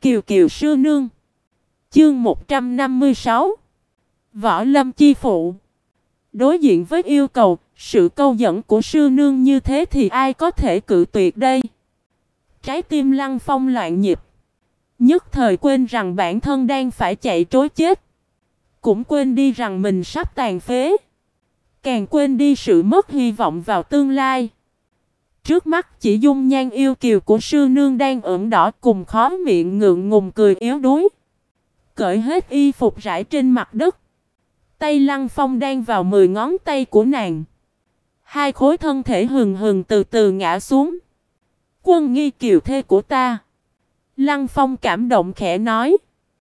Kiều Kiều sư nương. Chương 156. Võ lâm chi phụ. Đối diện với yêu cầu, sự câu dẫn của sư nương như thế thì ai có thể cự tuyệt đây? Trái tim Lăng Phong loạn nhịp. Nhất thời quên rằng bản thân đang phải chạy trối chết. Cũng quên đi rằng mình sắp tàn phế. Càng quên đi sự mất hy vọng vào tương lai. Trước mắt chỉ dung nhan yêu kiều của sư nương đang ửng đỏ cùng khó miệng ngượng ngùng cười yếu đuối. Cởi hết y phục rải trên mặt đất. Tay Lăng Phong đang vào 10 ngón tay của nàng. Hai khối thân thể hừng hừng từ từ ngã xuống. Quân nghi kiều thê của ta. Lăng Phong cảm động khẽ nói.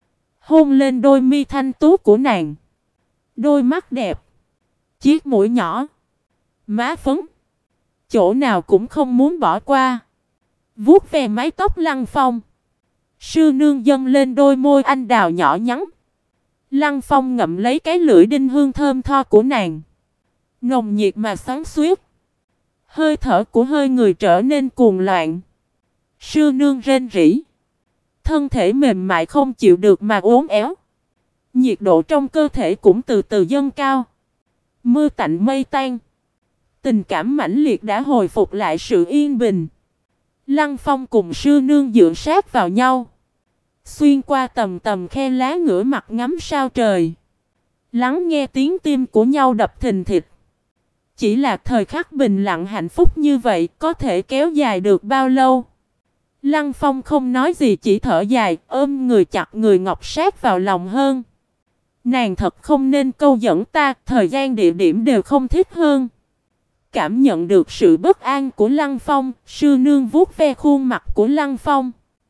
Hôn lên đôi mi thanh tú của nàng. Đôi mắt đẹp. Chiếc mũi nhỏ. Má phấn. Chỗ nào cũng không muốn bỏ qua. Vuốt ve mái tóc Lăng Phong. Sư nương dâng lên đôi môi anh đào nhỏ nhắn. Lăng Phong ngậm lấy cái lưỡi đinh hương thơm tho của nàng. Nồng nhiệt mà xoắn xuýt. Hơi thở của hơi người trở nên cuồng loạn. Sư nương rên rỉ. Thân thể mềm mại không chịu được mà uốn éo. Nhiệt độ trong cơ thể cũng từ từ dâng cao. Mưa tạnh mây tan. Tình cảm mãnh liệt đã hồi phục lại sự yên bình. Lăng Phong cùng sư nương dựa sát vào nhau. Xuyên qua tầm tầm khe lá ngửa mặt ngắm sao trời. Lắng nghe tiếng tim của nhau đập thình thịch. Chỉ là thời khắc bình lặng hạnh phúc như vậy có thể kéo dài được bao lâu? Lăng Phong không nói gì chỉ thở dài, ôm người chặt người ngọc sát vào lòng hơn. Nàng thật không nên câu dẫn ta, thời gian địa điểm đều không thích hơn. Cảm nhận được sự bất an của Lăng Phong, sư nương vuốt ve khuôn mặt của Lăng Phong.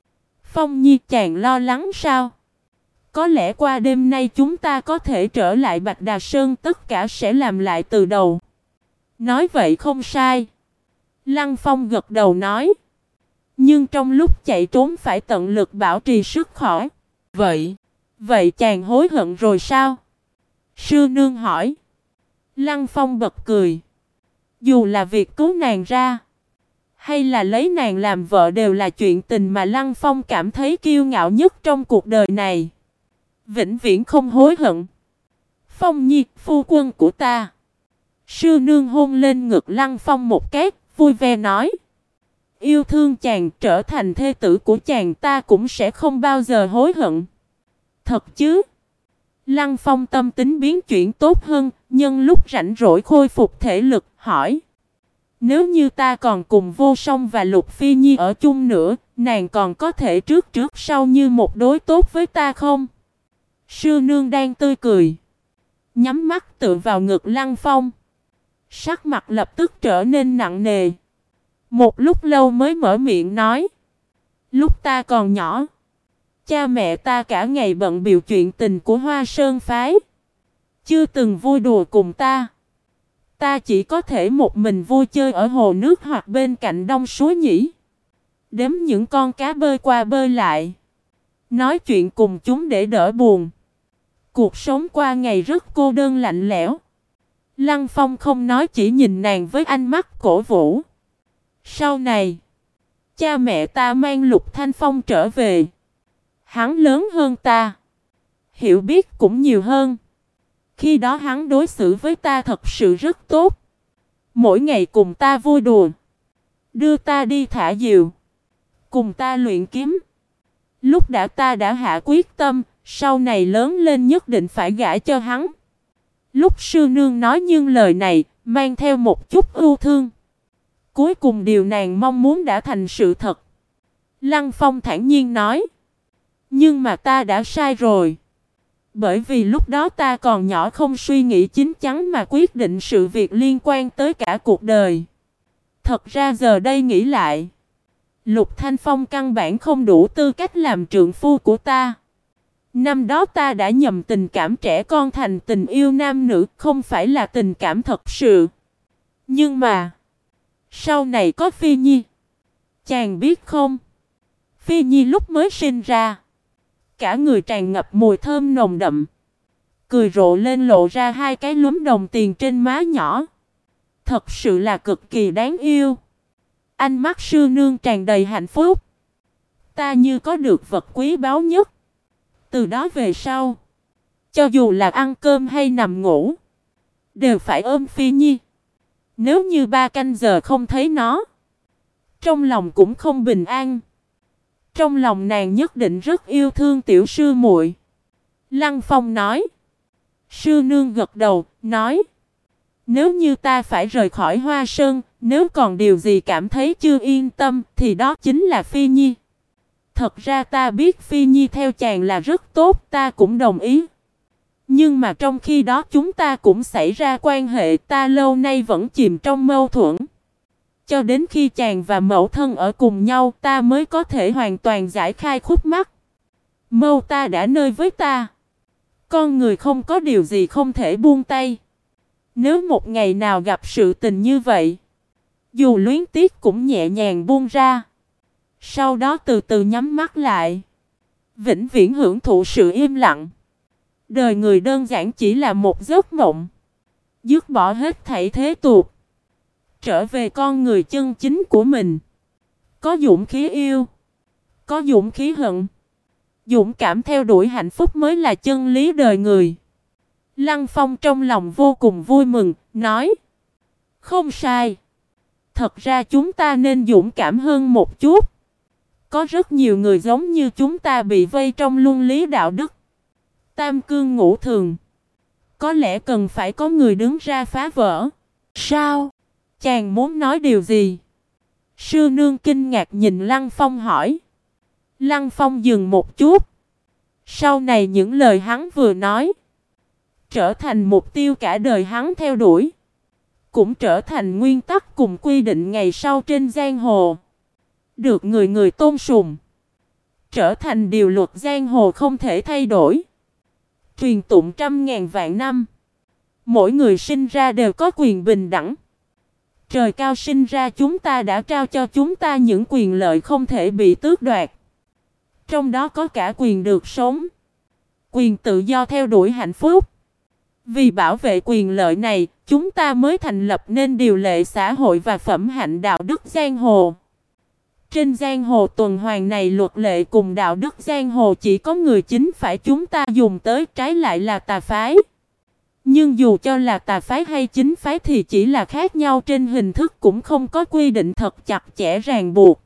Phong Nhi, chàng lo lắng sao? Có lẽ qua đêm nay chúng ta có thể trở lại Bạch Đà Sơn, tất cả sẽ làm lại từ đầu. Nói vậy không sai. Lăng Phong gật đầu nói. Nhưng trong lúc chạy trốn phải tận lực bảo trì sức khỏe. Vậy chàng hối hận rồi sao? Sư nương hỏi. Lăng Phong bật cười. Dù là việc cứu nàng ra, hay là lấy nàng làm vợ đều là chuyện tình mà Lăng Phong cảm thấy kiêu ngạo nhất trong cuộc đời này. Vĩnh viễn không hối hận. Phong Nhi, phu quân của ta. Sư nương hôn lên ngực Lăng Phong một cái, vui vẻ nói. Yêu thương chàng, trở thành thê tử của chàng, ta cũng sẽ không bao giờ hối hận. Thật chứ? Lăng Phong tâm tính biến chuyển tốt hơn, nhân lúc rảnh rỗi khôi phục thể lực, hỏi. Nếu như ta còn cùng Vô Song và Lục Phi Nhi ở chung nữa, nàng còn có thể trước sau như một đối tốt với ta không? Sư nương đang tươi cười. Nhắm mắt tựa vào ngực Lăng Phong. Sắc mặt lập tức trở nên nặng nề. Một lúc lâu mới mở miệng nói. Lúc ta còn nhỏ, cha mẹ ta cả ngày bận biểu chuyện tình của Hoa Sơn phái. Chưa từng vui đùa cùng ta. Ta chỉ có thể một mình vui chơi ở hồ nước hoặc bên cạnh đông suối nhỉ. Đếm những con cá bơi qua bơi lại. Nói chuyện cùng chúng để đỡ buồn. Cuộc sống qua ngày rất cô đơn lạnh lẽo. Lăng Phong không nói, chỉ nhìn nàng với ánh mắt cổ vũ. Sau này, cha mẹ ta mang Lục Thanh Phong trở về. Hắn lớn hơn ta, hiểu biết cũng nhiều hơn. Khi đó hắn đối xử với ta thật sự rất tốt. Mỗi ngày cùng ta vui đùa, đưa ta đi thả diều, cùng ta luyện kiếm. Lúc ta đã hạ quyết tâm, sau này lớn lên nhất định phải gả cho hắn. Lúc sư nương nói nhưng lời này mang theo một chút ưu thương. Cuối cùng điều nàng mong muốn đã thành sự thật. Lăng Phong thản nhiên nói. Nhưng mà ta đã sai rồi. Bởi vì lúc đó ta còn nhỏ, không suy nghĩ chín chắn mà quyết định sự việc liên quan tới cả cuộc đời. Thật ra giờ đây nghĩ lại, Lục Thanh Phong căn bản không đủ tư cách làm trượng phu của ta. Năm đó ta đã nhầm tình cảm trẻ con thành tình yêu nam nữ, không phải là tình cảm thật sự. Nhưng mà sau này có Phi Nhi. Chàng biết không? Phi Nhi lúc mới sinh ra, cả người tràn ngập mùi thơm nồng đậm. Cười rộ lên lộ ra hai cái lúm đồng tiền trên má nhỏ. Thật sự là cực kỳ đáng yêu. Ánh mắt sư nương tràn đầy hạnh phúc. ta như có được vật quý báu nhất. Từ đó về sau, cho dù là ăn cơm hay nằm ngủ, đều phải ôm Phi Nhi. Nếu như 3 canh giờ không thấy nó, trong lòng cũng không bình an. Trong lòng nàng nhất định rất yêu thương tiểu sư muội. Lăng Phong nói. Sư nương gật đầu, nói. Nếu như ta phải rời khỏi Hoa Sơn, nếu còn điều gì cảm thấy chưa yên tâm, thì đó chính là Phi Nhi. Thật ra ta biết Phi Nhi theo chàng là rất tốt, ta cũng đồng ý. Nhưng mà trong khi đó chúng ta cũng xảy ra quan hệ, ta lâu nay vẫn chìm trong mâu thuẫn. Cho đến khi chàng và mẫu thân ở cùng nhau, ta mới có thể hoàn toàn giải khai khúc mắc. Mâu ta đã nơi với ta. Con người không có điều gì không thể buông tay. Nếu một ngày nào gặp sự tình như vậy, dù luyến tiếc cũng nhẹ nhàng buông ra. Sau đó từ từ nhắm mắt lại, vĩnh viễn hưởng thụ sự im lặng. Đời người đơn giản chỉ là một giấc mộng. Dứt bỏ hết thảy thế tục, trở về con người chân chính của mình. Có dũng khí yêu, có dũng khí hận. Dũng cảm theo đuổi hạnh phúc mới là chân lý đời người. Lăng Phong trong lòng vô cùng vui mừng, nói. Không sai. Thật ra chúng ta nên dũng cảm hơn một chút. Có rất nhiều người giống như chúng ta bị vây trong luân lý đạo đức, tam cương ngũ thường. Có lẽ cần phải có người đứng ra phá vỡ. Sao? Chàng muốn nói điều gì? Sư nương kinh ngạc nhìn Lăng Phong hỏi. Lăng Phong dừng một chút. Sau này những lời hắn vừa nói trở thành mục tiêu cả đời hắn theo đuổi, cũng trở thành nguyên tắc cùng quy định ngày sau trên giang hồ, được người người tôn sùng, trở thành điều luật giang hồ không thể thay đổi, truyền tụng trăm ngàn vạn năm. Mỗi người sinh ra đều có quyền bình đẳng. Trời cao sinh ra chúng ta đã trao cho chúng ta những quyền lợi không thể bị tước đoạt. Trong đó có cả quyền được sống, quyền tự do theo đuổi hạnh phúc. Vì bảo vệ quyền lợi này, chúng ta mới thành lập nên điều lệ xã hội và phẩm hạnh đạo đức giang hồ. Trên giang hồ tuần hoàn này, luật lệ cùng đạo đức giang hồ chỉ có người chính phải chúng ta dùng tới, trái lại là tà phái. Nhưng dù cho là tà phái hay chính phái thì chỉ là khác nhau trên hình thức, cũng không có quy định thật chặt chẽ ràng buộc.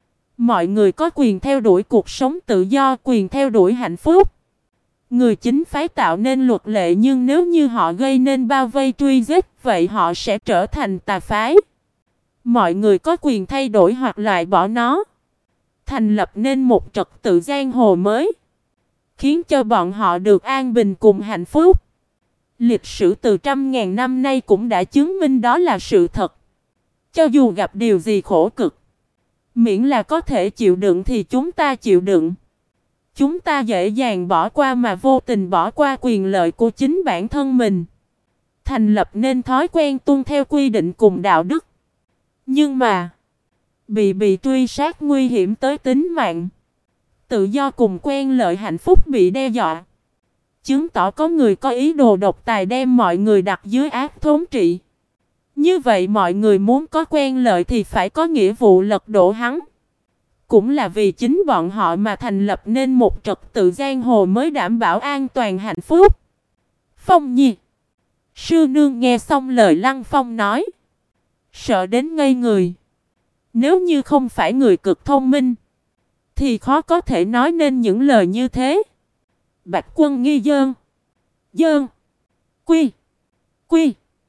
Mọi người có quyền theo đuổi cuộc sống tự do, quyền theo đuổi hạnh phúc. Người chính phái tạo nên luật lệ, nhưng nếu như họ gây nên bao vây truy giết, vậy họ sẽ trở thành tà phái. Mọi người có quyền thay đổi hoặc loại bỏ nó, thành lập nên một trật tự giang hồ mới, khiến cho bọn họ được an bình cùng hạnh phúc. Lịch sử từ trăm ngàn năm nay cũng đã chứng minh đó là sự thật. Cho dù gặp điều gì khổ cực, miễn là có thể chịu đựng thì chúng ta chịu đựng. Chúng ta dễ dàng bỏ qua mà vô tình bỏ qua quyền lợi của chính bản thân mình, thành lập nên thói quen tuân theo quy định cùng đạo đức. Nhưng mà bị truy sát nguy hiểm tới tính mạng, tự do cùng quen lợi hạnh phúc bị đe dọa, chứng tỏ có người có ý đồ độc tài đem mọi người đặt dưới ác thống trị. Như vậy mọi người muốn có quen lợi thì phải có nghĩa vụ lật đổ hắn. Cũng là vì chính bọn họ mà thành lập nên một trật tự giang hồ mới đảm bảo an toàn hạnh phúc. Phong Nhi. Sư nương nghe xong lời Lăng Phong nói, sợ đến ngây người. Nếu như không phải người cực thông minh, thì khó có thể nói nên những lời như thế. Bạch Quân Nghi dơn. Dơn. Quy. Quy.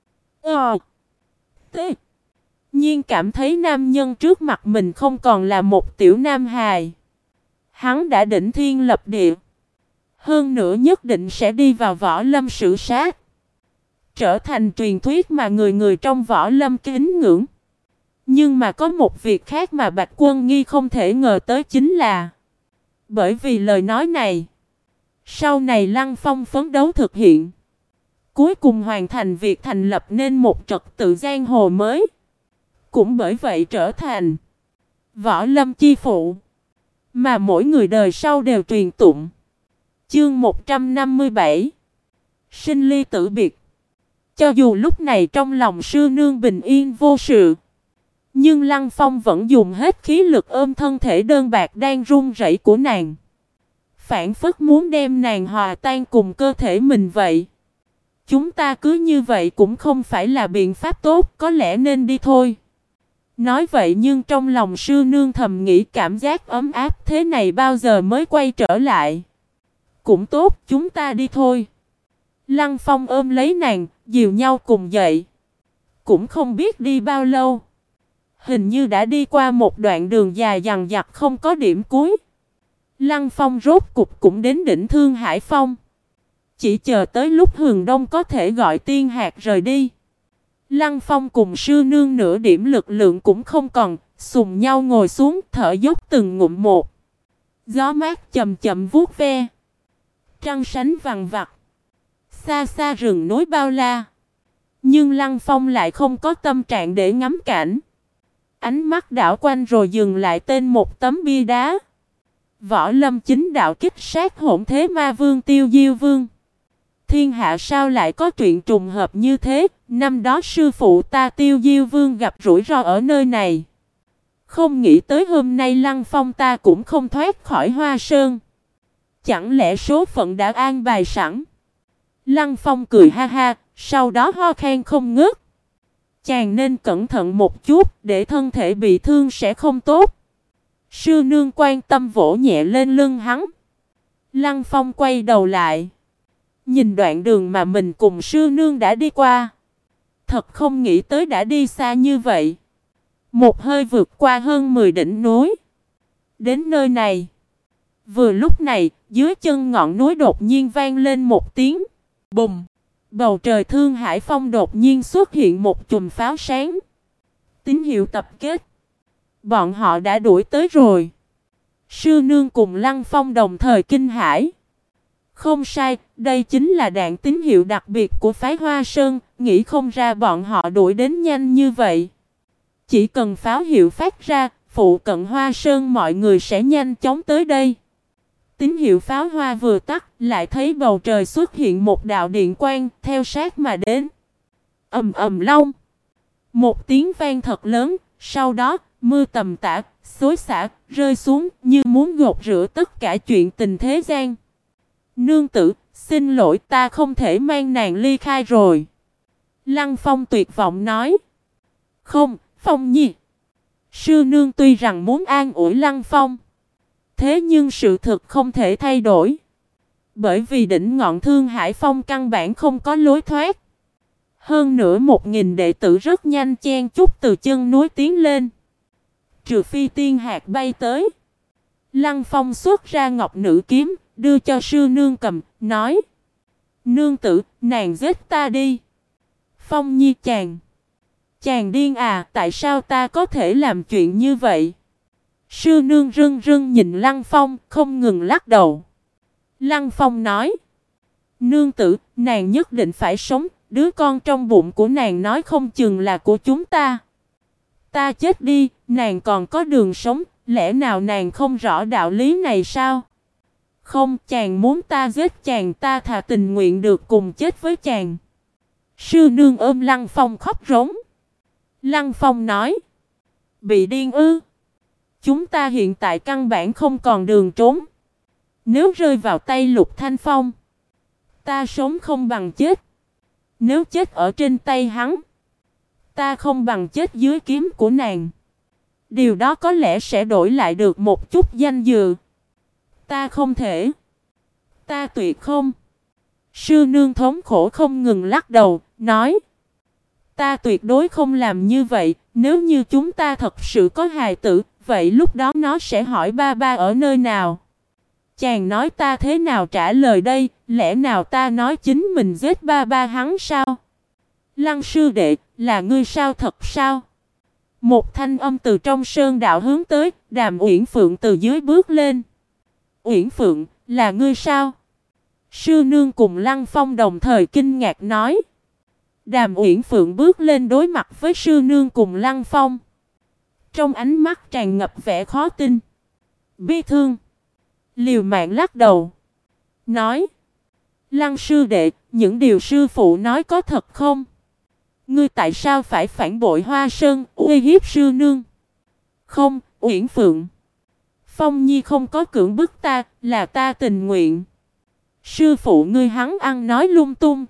T. Nhiên cảm thấy nam nhân trước mặt mình không còn là một tiểu nam hài. Hắn đã đỉnh thiên lập địa. Hơn nữa nhất định sẽ đi vào võ lâm sử sát, trở thành truyền thuyết mà người người trong võ lâm kính ngưỡng. Nhưng mà có một việc khác mà Bạch Quân Nghi không thể ngờ tới, chính là bởi vì lời nói này, sau này Lăng Phong phấn đấu thực hiện, cuối cùng hoàn thành việc thành lập nên một trật tự giang hồ mới. Cũng bởi vậy trở thành võ lâm chi phụ, mà mỗi người đời sau đều truyền tụng. Chương 157. Sinh ly tử biệt. Cho dù lúc này trong lòng sư nương bình yên vô sự, Nhưng Lăng Phong vẫn dùng hết khí lực ôm thân thể đơn bạc đang run rẩy của nàng. Phảng phất muốn đem nàng hòa tan cùng cơ thể mình vậy. Chúng ta cứ như vậy cũng không phải là biện pháp tốt, có lẽ nên đi thôi. Nói vậy nhưng trong lòng sư nương thầm nghĩ cảm giác ấm áp thế này bao giờ mới quay trở lại. Cũng tốt, chúng ta đi thôi. Lăng Phong ôm lấy nàng, dìu nhau cùng dậy. Cũng không biết đi bao lâu. Hình như đã đi qua một đoạn đường dài dằng dặc không có điểm cuối. Lăng Phong rốt cục cũng đến đỉnh Thương Hải Phong. Chỉ chờ tới lúc hừng đông có thể gọi tiên hạt rời đi. Lăng Phong cùng sư nương nửa điểm lực lượng cũng không còn, sùng nhau ngồi xuống thở dốc từng ngụm một. Gió mát chậm chậm vuốt ve. Trăng sánh vằng vặc. Xa xa rừng núi bao la. Nhưng Lăng Phong lại không có tâm trạng để ngắm cảnh. Ánh mắt đảo quanh rồi dừng lại tên một tấm bia đá. Võ Lâm Chính đạo kích sát hỗn thế ma vương Tiêu Diêu Vương. Thiên hạ sao lại có chuyện trùng hợp như thế, năm đó sư phụ ta Tiêu Diêu Vương gặp rủi ro ở nơi này. Không nghĩ tới hôm nay Lăng Phong ta cũng không thoát khỏi Hoa Sơn. Chẳng lẽ số phận đã an bài sẵn? Lăng Phong cười ha ha, sau đó ho khan không ngớt. Chàng nên cẩn thận một chút, để thân thể bị thương sẽ không tốt. Sư nương quan tâm vỗ nhẹ lên lưng hắn. Lăng Phong quay đầu lại. Nhìn đoạn đường mà mình cùng sư nương đã đi qua. Thật không nghĩ tới đã đi xa như vậy. Một hơi vượt qua hơn 10 đỉnh núi. Đến nơi này. Vừa lúc này, dưới chân ngọn núi đột nhiên vang lên một tiếng. Bùm! Bầu trời Thương Hải Phong đột nhiên xuất hiện một chùm pháo sáng. Tín hiệu tập kết. Bọn họ đã đuổi tới rồi. Sư nương cùng Lăng Phong đồng thời kinh hãi. Không sai, đây chính là đạn tín hiệu đặc biệt của phái Hoa Sơn, nghĩ không ra bọn họ đuổi đến nhanh như vậy. Chỉ cần pháo hiệu phát ra, phụ cận Hoa Sơn mọi người sẽ nhanh chóng tới đây. Tín hiệu pháo hoa vừa tắt, lại thấy bầu trời xuất hiện một đạo điện quang, theo sát mà đến. Ầm ầm long. Một tiếng vang thật lớn, sau đó, mưa tầm tã, xối xả, rơi xuống như muốn gột rửa tất cả chuyện tình thế gian. Nương tử, xin lỗi ta không thể mang nàng ly khai rồi. Lăng Phong tuyệt vọng nói. Không, Phong nhi. Sư nương tuy rằng muốn an ủi Lăng Phong. Thế nhưng sự thực không thể thay đổi. Bởi vì đỉnh ngọn Thương Hải Phong căn bản không có lối thoát. Hơn nữa 1000 đệ tử rất nhanh chen chúc từ chân núi tiến lên. Trừ phi tiên hạt bay tới. Lăng Phong xuất ra ngọc nữ kiếm, đưa cho sư nương cầm, nói. Nương tử, nàng giết ta đi. Phong nhi chàng điên à, tại sao ta có thể làm chuyện như vậy? Sư nương rưng rưng nhìn Lăng Phong, không ngừng lắc đầu. Lăng Phong nói. Nương tử, nàng nhất định phải sống, đứa con trong bụng của nàng nói không chừng là của chúng ta. Ta chết đi, nàng còn có đường sống, lẽ nào nàng không rõ đạo lý này sao? Không, chàng muốn ta giết chàng, ta thà tình nguyện được cùng chết với chàng. Sư nương ôm Lăng Phong khóc rống. Lăng Phong nói. Bị điên ư? Chúng ta hiện tại căn bản không còn đường trốn. Nếu rơi vào tay Lục Thanh Phong, ta sống không bằng chết. Nếu chết ở trên tay hắn, ta không bằng chết dưới kiếm của nàng. Điều đó có lẽ sẽ đổi lại được một chút danh dự. Ta không thể. Ta tuyệt không. Sư nương thống khổ không ngừng lắc đầu, nói. Ta tuyệt đối không làm như vậy. Nếu như chúng ta thật sự có hài tử, vậy lúc đó nó sẽ hỏi ba ba ở nơi nào? Chàng nói ta thế nào trả lời đây? Lẽ nào ta nói chính mình giết ba ba hắn sao? Lăng sư đệ, là ngươi sao thật sao? Một thanh âm từ trong sơn đạo hướng tới, Đàm Uyển Phượng từ dưới bước lên. Uyển Phượng, là ngươi sao? Sư nương cùng Lăng Phong đồng thời kinh ngạc nói. Đàm Uyển Phượng bước lên đối mặt với sư nương cùng Lăng Phong. Trong ánh mắt tràn ngập vẻ khó tin, bi thương, liều mạng lắc đầu, nói. Lăng sư đệ, những điều sư phụ nói có thật không? Ngươi tại sao phải phản bội Hoa Sơn, uy hiếp sư nương? Không, Uyển Phượng. Phong Nhi không có cưỡng bức ta, là ta tình nguyện. Sư phụ ngươi hắn ăn nói lung tung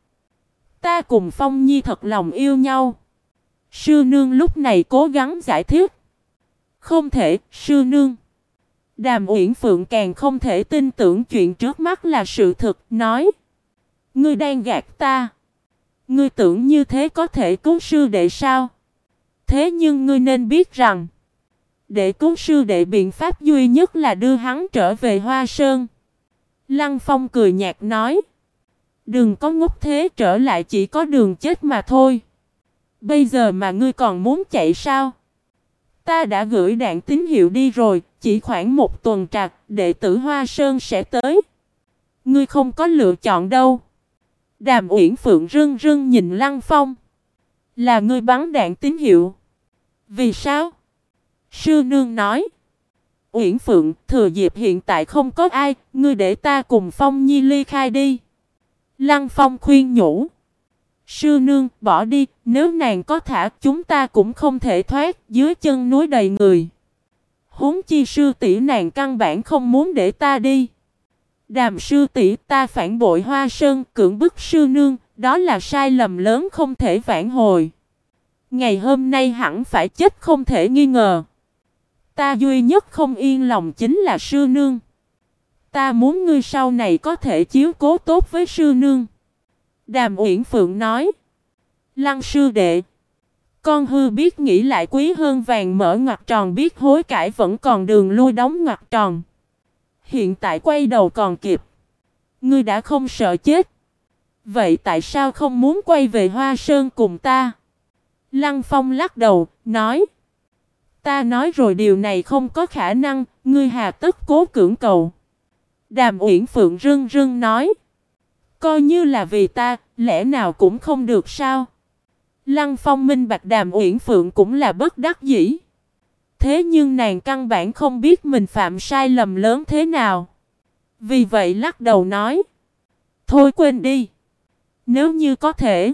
Ta cùng Phong Nhi thật lòng yêu nhau. Sư nương lúc này cố gắng giải thích. Không thể, sư nương. Đàm Uyển Phượng càng không thể tin tưởng chuyện trước mắt là sự thật, nói. Ngươi đang gạt ta. Ngươi tưởng như thế có thể cứu sư đệ sao? Thế nhưng ngươi nên biết rằng, để cứu sư đệ biện pháp duy nhất là đưa hắn trở về Hoa Sơn. Lăng Phong cười nhạt nói. Đừng có ngốc thế, trở lại chỉ có đường chết mà thôi. Bây giờ mà ngươi còn muốn chạy sao? Ta đã gửi đạn tín hiệu đi rồi, chỉ khoảng 1 tuần trạc, đệ tử Hoa Sơn sẽ tới. Ngươi không có lựa chọn đâu. Đàm Uyển Phượng rưng rưng nhìn Lăng Phong. Là ngươi bắn đạn tín hiệu. Vì sao? Sư nương nói. Uyển Phượng, thừa dịp hiện tại không có ai, ngươi để ta cùng Phong Nhi ly khai đi. Lăng Phong khuyên nhủ. Sư nương, bỏ đi, nếu nàng có thả chúng ta cũng không thể thoát, dưới chân núi đầy người. Huống chi sư tỷ nàng căn bản không muốn để ta đi. Đàm sư tỷ, ta phản bội Hoa Sơn, cưỡng bức sư nương, đó là sai lầm lớn không thể vãn hồi. Ngày hôm nay hẳn phải chết không thể nghi ngờ. Ta duy nhất không yên lòng chính là sư nương. Ta muốn ngươi sau này có thể chiếu cố tốt với sư nương. Đàm Uyển Phượng nói. Lăng sư đệ. Con hư biết nghĩ lại quý hơn vàng mở ngoặc tròn, biết hối cải vẫn còn đường lui đóng ngoặc tròn. Hiện tại quay đầu còn kịp. Ngươi đã không sợ chết. Vậy tại sao không muốn quay về Hoa Sơn cùng ta? Lăng Phong lắc đầu, nói. Ta nói rồi điều này không có khả năng, ngươi hà tất cố cưỡng cầu. Đàm Uyển Phượng rưng rưng nói. Coi như là vì ta, lẽ nào cũng không được sao? Lăng Phong minh bạch Đàm Uyển Phượng cũng là bất đắc dĩ. Thế nhưng nàng căn bản không biết mình phạm sai lầm lớn thế nào. Vì vậy lắc đầu nói. Thôi quên đi. Nếu như có thể,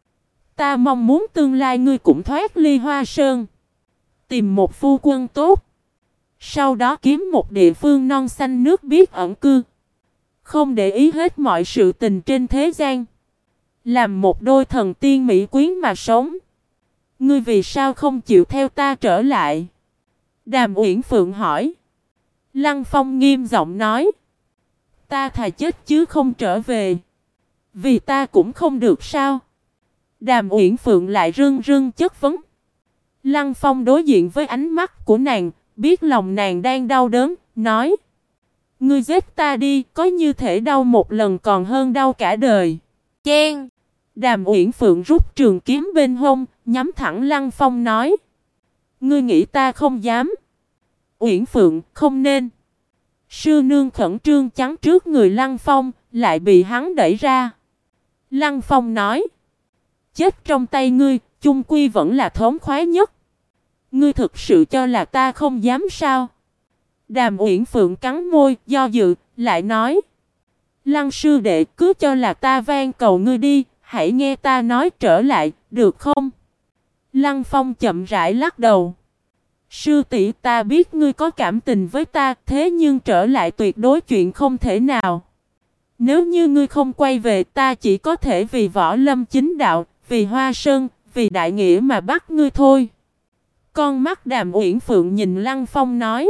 ta mong muốn tương lai ngươi cũng thoát ly Hoa Sơn. Tìm một phu quân tốt. Sau đó kiếm một địa phương non xanh nước biếc ẩn cư. Không để ý hết mọi sự tình trên thế gian. Làm một đôi thần tiên mỹ quyến mà sống. Ngươi vì sao không chịu theo ta trở lại? Đàm Uyển Phượng hỏi. Lăng Phong nghiêm giọng nói. Ta thà chết chứ không trở về. Vì ta cũng không được sao? Đàm Uyển Phượng lại rưng rưng chất vấn. Lăng Phong đối diện với ánh mắt của nàng, biết lòng nàng đang đau đớn, nói. Ngươi giết ta đi, có như thể đau một lần còn hơn đau cả đời. Chen! Đàm Uyển Phượng rút trường kiếm bên hông, nhắm thẳng Lăng Phong nói. Ngươi nghĩ ta không dám? Uyển Phượng, không nên. Sư nương khẩn trương chắn trước người Lăng Phong, lại bị hắn đẩy ra. Lăng Phong nói. Chết trong tay ngươi, chung quy vẫn là thống khoái nhất. Ngươi thực sự cho là ta không dám sao? Đàm Uyển Phượng cắn môi, do dự, lại nói. Lăng sư đệ, cứ cho là ta van cầu ngươi đi, hãy nghe ta nói trở lại, được không? Lăng Phong chậm rãi lắc đầu. Sư tỷ, ta biết ngươi có cảm tình với ta, thế nhưng trở lại tuyệt đối chuyện không thể nào. Nếu như ngươi không quay về, ta chỉ có thể vì Võ Lâm chính đạo, vì Hoa Sơn, vì đại nghĩa mà bắt ngươi thôi. Con mắt Đàm Uyển Phượng nhìn Lăng Phong nói.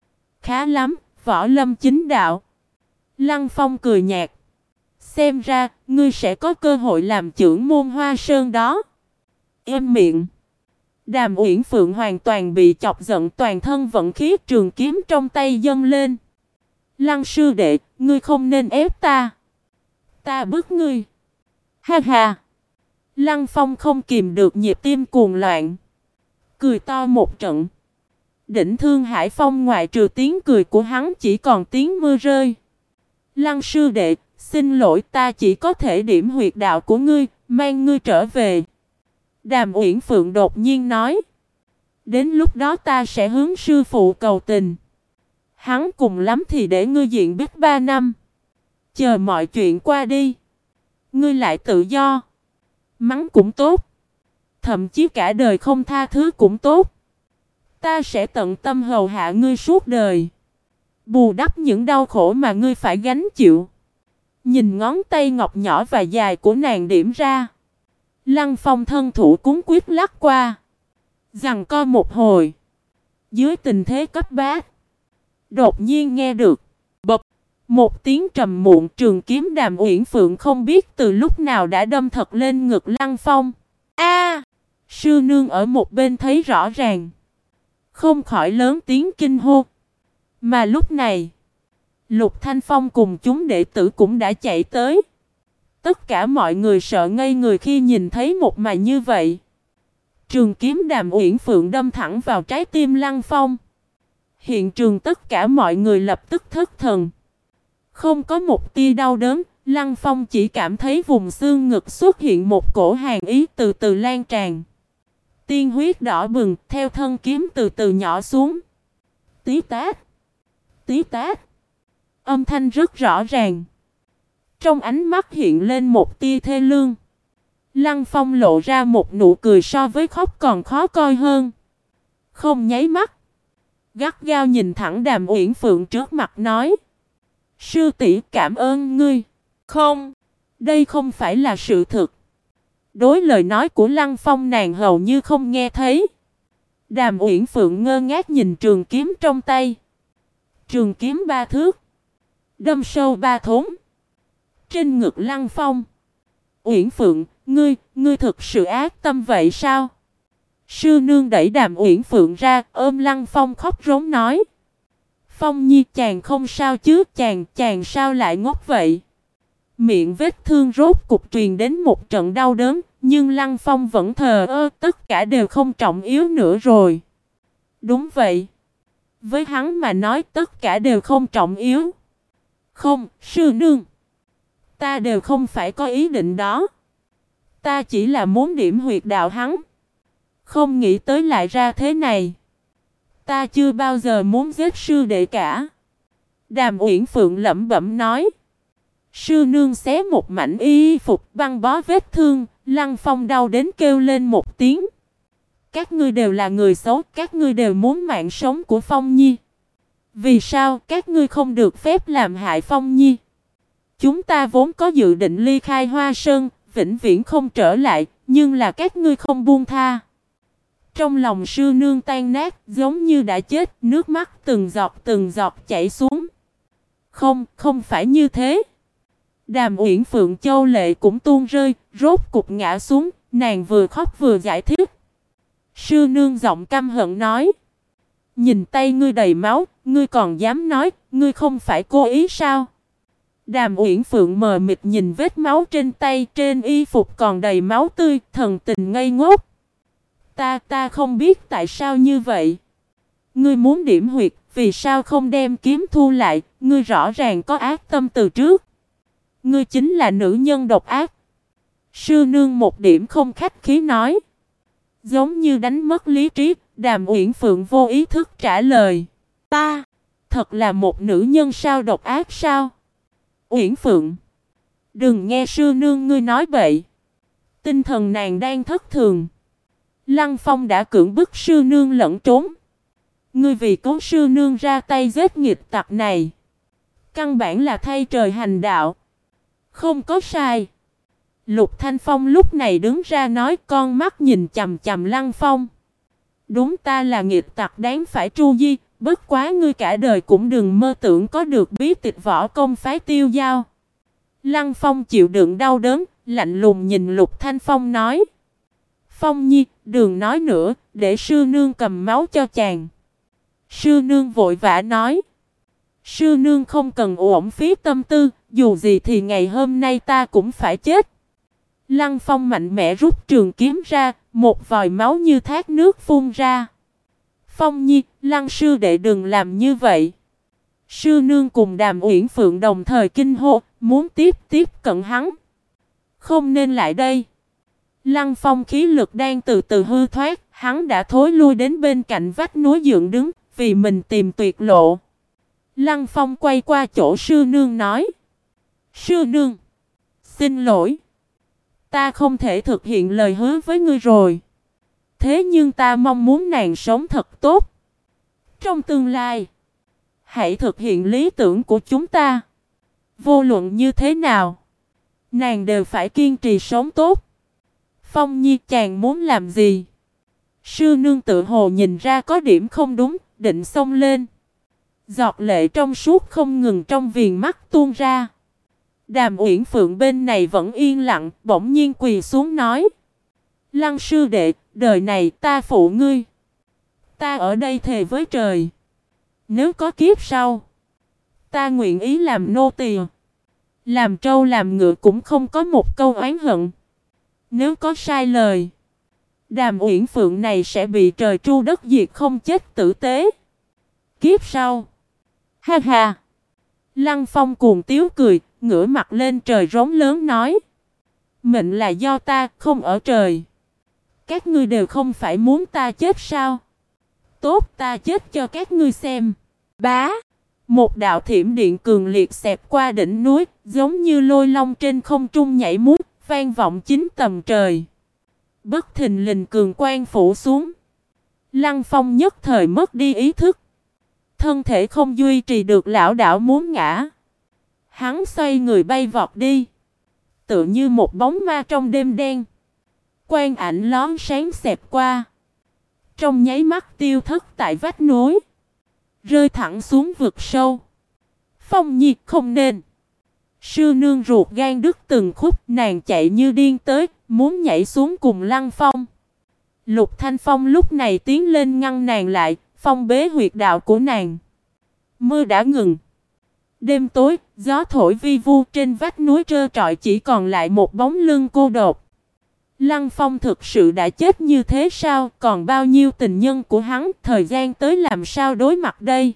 Khá lắm, Võ Lâm chính đạo. Lăng Phong cười nhạt. Xem ra, ngươi sẽ có cơ hội làm trưởng môn Hoa Sơn đó. Im miệng. Đàm Uyển Phượng hoàn toàn bị chọc giận, toàn thân vận khí trường kiếm trong tay dâng lên. Lăng sư đệ, ngươi không nên ép ta. Ta bức ngươi. Ha ha. Lăng Phong không kìm được nhịp tim cuồng loạn. Cười to một trận. Đỉnh Thương Hải Phong ngoại trừ tiếng cười của hắn chỉ còn tiếng mưa rơi. Lăng sư đệ, xin lỗi, ta chỉ có thể điểm huyệt đạo của ngươi, mang ngươi trở về. Đàm Uyển Phượng đột nhiên nói. Đến lúc đó ta sẽ hướng sư phụ cầu tình. Hắn cùng lắm thì để ngươi diện biết 3 năm. Chờ mọi chuyện qua đi, ngươi lại tự do. Mắng cũng tốt, Thậm chí cả đời không tha thứ cũng tốt. Ta sẽ tận tâm hầu hạ ngươi suốt đời, bù đắp những đau khổ mà ngươi phải gánh chịu. Nhìn ngón tay ngọc nhỏ và dài của nàng điểm ra, Lăng Phong thân thủ cuốn quýt lắc qua, giằng co một hồi. Dưới tình thế cấp bách, đột nhiên nghe được bập một tiếng trầm muộn, trường kiếm Đàm Uyển Phượng không biết từ lúc nào đã đâm thật lên ngực Lăng Phong. A! Sư nương ở một bên thấy rõ ràng, không khỏi lớn tiếng kinh hô. Mà lúc này, Lục Thanh Phong cùng chúng đệ tử cũng đã chạy tới. Tất cả mọi người sợ ngây người khi nhìn thấy một màn như vậy. Trường kiếm Đàm Uyển Phượng đâm thẳng vào trái tim Lăng Phong. Hiện trường tất cả mọi người lập tức thất thần. Không có một tia đau đớn, Lăng Phong chỉ cảm thấy vùng xương ngực xuất hiện một cổ hàn ý từ từ lan tràn. Tiên huyết đỏ bừng theo thân kiếm từ từ nhỏ xuống. Tí tát, tí tát. Âm thanh rất rõ ràng. Trong ánh mắt hiện lên một tia thê lương. Lăng Phong lộ ra một nụ cười so với khóc còn khó coi hơn. Không nháy mắt, gắt gao nhìn thẳng Đàm Uyển Phượng trước mặt nói: Sư tỷ, cảm ơn ngươi. Không, đây không phải là sự thực. Đối lời nói của Lăng Phong, nàng hầu như không nghe thấy. Đàm Uyển Phượng ngơ ngác nhìn trường kiếm trong tay. Trường kiếm 3 thước, đâm sâu 3 thốn. Trên ngực Lăng Phong. Uyển Phượng, ngươi thực sự ác tâm vậy sao? Sư nương đẩy Đàm Uyển Phượng ra, ôm Lăng Phong khóc rống nói: Phong nhi, chàng không sao chứ? Chàng sao lại ngốc vậy? Miệng vết thương rốt cục truyền đến một trận đau đớn, nhưng Lăng Phong vẫn thờ ơ, tất cả đều không trọng yếu nữa rồi. Đúng vậy. Với hắn mà nói tất cả đều không trọng yếu. Không, sư nương, ta đều không phải có ý định đó. Ta chỉ là muốn điểm huyệt đạo hắn. Không nghĩ tới lại ra thế này. Ta chưa bao giờ muốn giết sư đệ cả. Đàm Uyển Phượng lẩm bẩm nói. Sư nương xé một mảnh y phục băng bó vết thương. Lăng Phong đau đến kêu lên một tiếng. Các ngươi đều là người xấu. Các ngươi đều muốn mạng sống của Phong Nhi. Vì sao các ngươi không được phép làm hại Phong Nhi? Chúng ta vốn có dự định ly khai Hoa Sơn, vĩnh viễn không trở lại, nhưng là các ngươi không buông tha. Trong lòng sư nương tan nát, giống như đã chết, nước mắt từng giọt chảy xuống. Không phải như thế. Đàm Uyển Phượng Châu lệ cũng tuôn rơi, rốt cục ngã xuống, nàng vừa khóc vừa giải thích. Sư nương giọng căm hận nói. Nhìn tay ngươi đầy máu, ngươi còn dám nói, ngươi không phải cố ý sao? Đàm Uyển Phượng mờ mịt nhìn vết máu trên tay, trên y phục còn đầy máu tươi, thần tình ngây ngốc. Ta không biết tại sao như vậy. Ngươi muốn điểm huyệt, vì sao không đem kiếm thu lại, ngươi rõ ràng có ác tâm từ trước. Ngươi chính là nữ nhân độc ác. Sư nương một điểm không khách khí nói. Giống như đánh mất lý trí, Đàm Uyển Phượng vô ý thức trả lời. Ta, thật là một nữ nhân sao, độc ác sao? Uyển Phượng, đừng nghe sư nương ngươi nói bậy. Tinh thần nàng đang thất thường. Lăng Phong đã cưỡng bức sư nương lẫn trốn. Ngươi vì cứu sư nương ra tay giết nghịch tặc này, căn bản là thay trời hành đạo. Không có sai. Lục Thanh Phong lúc này đứng ra nói, con mắt nhìn chằm chằm Lăng Phong. Đúng, ta là nghịch tặc đáng phải tru di, bất quá ngươi cả đời cũng đừng mơ tưởng có được bí tịch võ công phái Tiêu Giao. Lăng Phong chịu đựng đau đớn, lạnh lùng nhìn Lục Thanh Phong nói. Phong Nhi, đừng nói nữa, để sư nương cầm máu cho chàng. Sư nương vội vã nói. Sư nương không cần uổng phí tâm tư, dù gì thì ngày hôm nay ta cũng phải chết. Lăng Phong mạnh mẽ rút trường kiếm ra, một vòi máu như thác nước phun ra. Phong Nhi, Lăng sư đệ đừng làm như vậy. Sư nương cùng Đàm Uyển Phượng đồng thời kinh hô, muốn tiếp cận hắn. Không nên lại đây. Lăng Phong khí lực đang từ từ hư thoát, hắn đã thối lui đến bên cạnh vách núi dựng đứng, vì mình tìm tuyệt lộ. Lăng Phong quay qua chỗ sư nương nói. Sư nương, xin lỗi. Ta không thể thực hiện lời hứa với ngươi rồi. Thế nhưng ta mong muốn nàng sống thật tốt. Trong tương lai, hãy thực hiện lý tưởng của chúng ta. Vô luận như thế nào, nàng đều phải kiên trì sống tốt. Phong Nhi, chàng muốn làm gì? Sư nương tự hồ nhìn ra có điểm không đúng, định xông lên. Giọt lệ trong suốt không ngừng trong viền mắt tuôn ra. Đàm Uyển Phượng bên này vẫn yên lặng, bỗng nhiên quỳ xuống nói: Lăng sư đệ, đời này ta phụ ngươi. Ta ở đây thề với trời, nếu có kiếp sau, ta nguyện ý làm nô tỳ, làm trâu làm ngựa cũng không có một câu oán hận. Nếu có sai lời, Đàm Uyển Phượng này sẽ bị trời tru đất diệt, không chết tử tế. Kiếp sau. Ha ha. Lăng Phong cuồng tiếu cười, ngửa mặt lên trời rống lớn nói: Mệnh là do ta, không ở trời. Các ngươi đều không phải muốn ta chết sao? Tốt, ta chết cho các ngươi xem. Bá. Một đạo thiểm điện cường liệt xẹt qua đỉnh núi, giống như lôi long trên không trung nhảy múa, vang vọng chín tầng trời. Bất thình lình cường quang phủ xuống. Lăng Phong nhất thời mất đi ý thức. Thân thể không duy trì được, lảo đảo muốn ngã. Hắn xoay người bay vọt đi, tựa như một bóng ma trong đêm đen. Quang ảnh lón sáng xẹt qua, trong nháy mắt tiêu thất tại vách núi, rơi thẳng xuống vực sâu. Phong Nhi, không nên. Sư nương ruột gan đứt từng khúc, nàng chạy như điên tới, muốn nhảy xuống cùng Lăng Phong. Lục Thanh Phong lúc này tiến lên ngăn nàng lại, phong bế huyệt đạo của nàng. Mưa đã ngừng. Đêm tối, gió thổi vi vu, trên vách núi trơ trọi chỉ còn lại một bóng lưng cô độc. Lăng Phong thực sự đã chết như thế sao? Còn bao nhiêu tình nhân của hắn, thời gian tới làm sao đối mặt đây?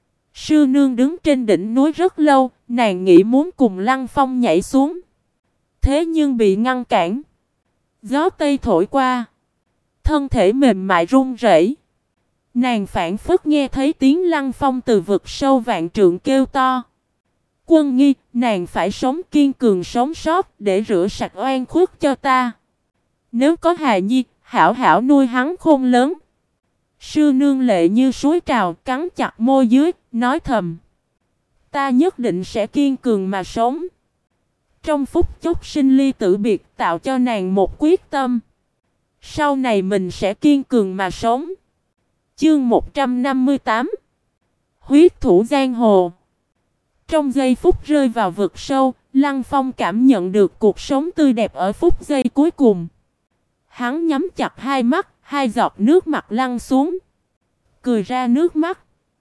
Sư nương đứng trên đỉnh núi rất lâu, nàng nghĩ muốn cùng Lăng Phong nhảy xuống. Thế nhưng bị ngăn cản. Gió Tây thổi qua, thân thể mềm mại run rẩy. Nàng phảng phất nghe thấy tiếng Lăng Phong từ vực sâu vạn trượng kêu to: Quân Nghi, nàng phải sống kiên cường sống sót để rửa sạch oan khuất cho ta. Nếu có hài nhi, hảo hảo nuôi hắn khôn lớn. Sư nương lệ như suối trào, cắn chặt môi dưới, nói thầm: Ta nhất định sẽ kiên cường mà sống. Trong phút chốc sinh ly tử biệt, tạo cho nàng một quyết tâm. Sau này mình sẽ kiên cường mà sống. Chương 158. Huyết thủ giang hồ. Trong giây phút rơi vào vực sâu, Lăng Phong cảm nhận được cuộc sống tươi đẹp ở phút giây cuối cùng. Hắn nhắm chặt hai mắt, hai giọt nước mắt lăn xuống, cười ra nước mắt.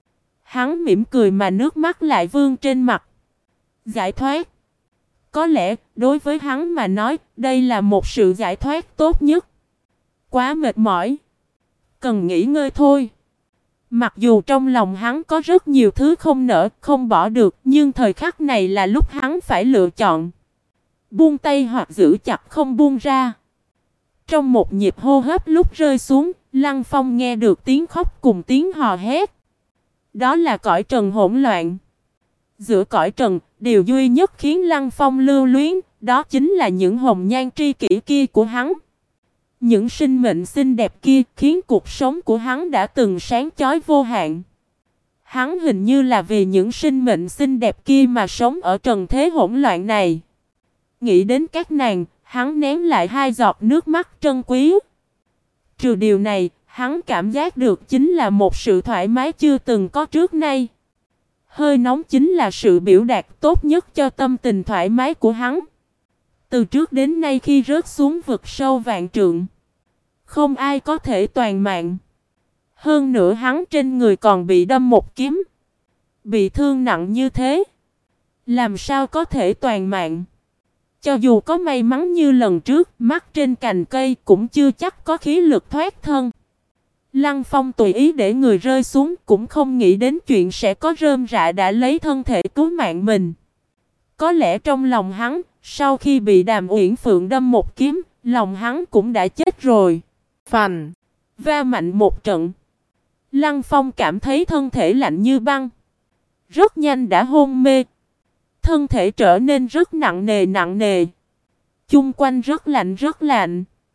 Hắn mỉm cười mà nước mắt lại vương trên mặt. Giải thoát. Có lẽ, đối với hắn mà nói, đây là một sự giải thoát tốt nhất. Quá mệt mỏi, cần nghỉ ngơi thôi. Mặc dù trong lòng hắn có rất nhiều thứ không nỡ, không bỏ được, nhưng thời khắc này là lúc hắn phải lựa chọn. Buông tay hoặc giữ chặt không buông ra. Trong một nhịp hô hấp lúc rơi xuống, Lăng Phong nghe được tiếng khóc cùng tiếng hò hét. Đó là cõi trần hỗn loạn. Giữa cõi trần, điều duy nhất khiến Lăng Phong lưu luyến, đó chính là những hồng nhan tri kỷ kia của hắn. Những sinh mệnh xinh đẹp kia khiến cuộc sống của hắn đã từng sáng chói vô hạn. Hắn hình như là vì những sinh mệnh xinh đẹp kia mà sống ở trần thế hỗn loạn này. Nghĩ đến các nàng, hắn nén lại hai giọt nước mắt trân quý. Trừ điều này, hắn cảm giác được chính là một sự thoải mái chưa từng có trước nay. Hơi nóng chính là sự biểu đạt tốt nhất cho tâm tình thoải mái của hắn. Từ trước đến nay khi rớt xuống vực sâu vạn trượng, không ai có thể toàn mạng. Hơn nữa hắn trên người còn bị đâm một kiếm. Bị thương nặng như thế, làm sao có thể toàn mạng? Cho dù có may mắn như lần trước, mắt trên cành cây cũng chưa chắc có khí lực thoát thân. Lăng Phong tùy ý để người rơi xuống, cũng không nghĩ đến chuyện sẽ có rơm rạ đã lấy thân thể cứu mạng mình. Có lẽ trong lòng hắn, sau khi bị Đàm Uyển Phượng đâm một kiếm, lòng hắn cũng đã chết rồi. Phành! Va mạnh một trận. Lăng Phong cảm thấy thân thể lạnh như băng. Rất nhanh đã hôn mê. Thân thể trở nên rất nặng nề. Chung quanh rất lạnh.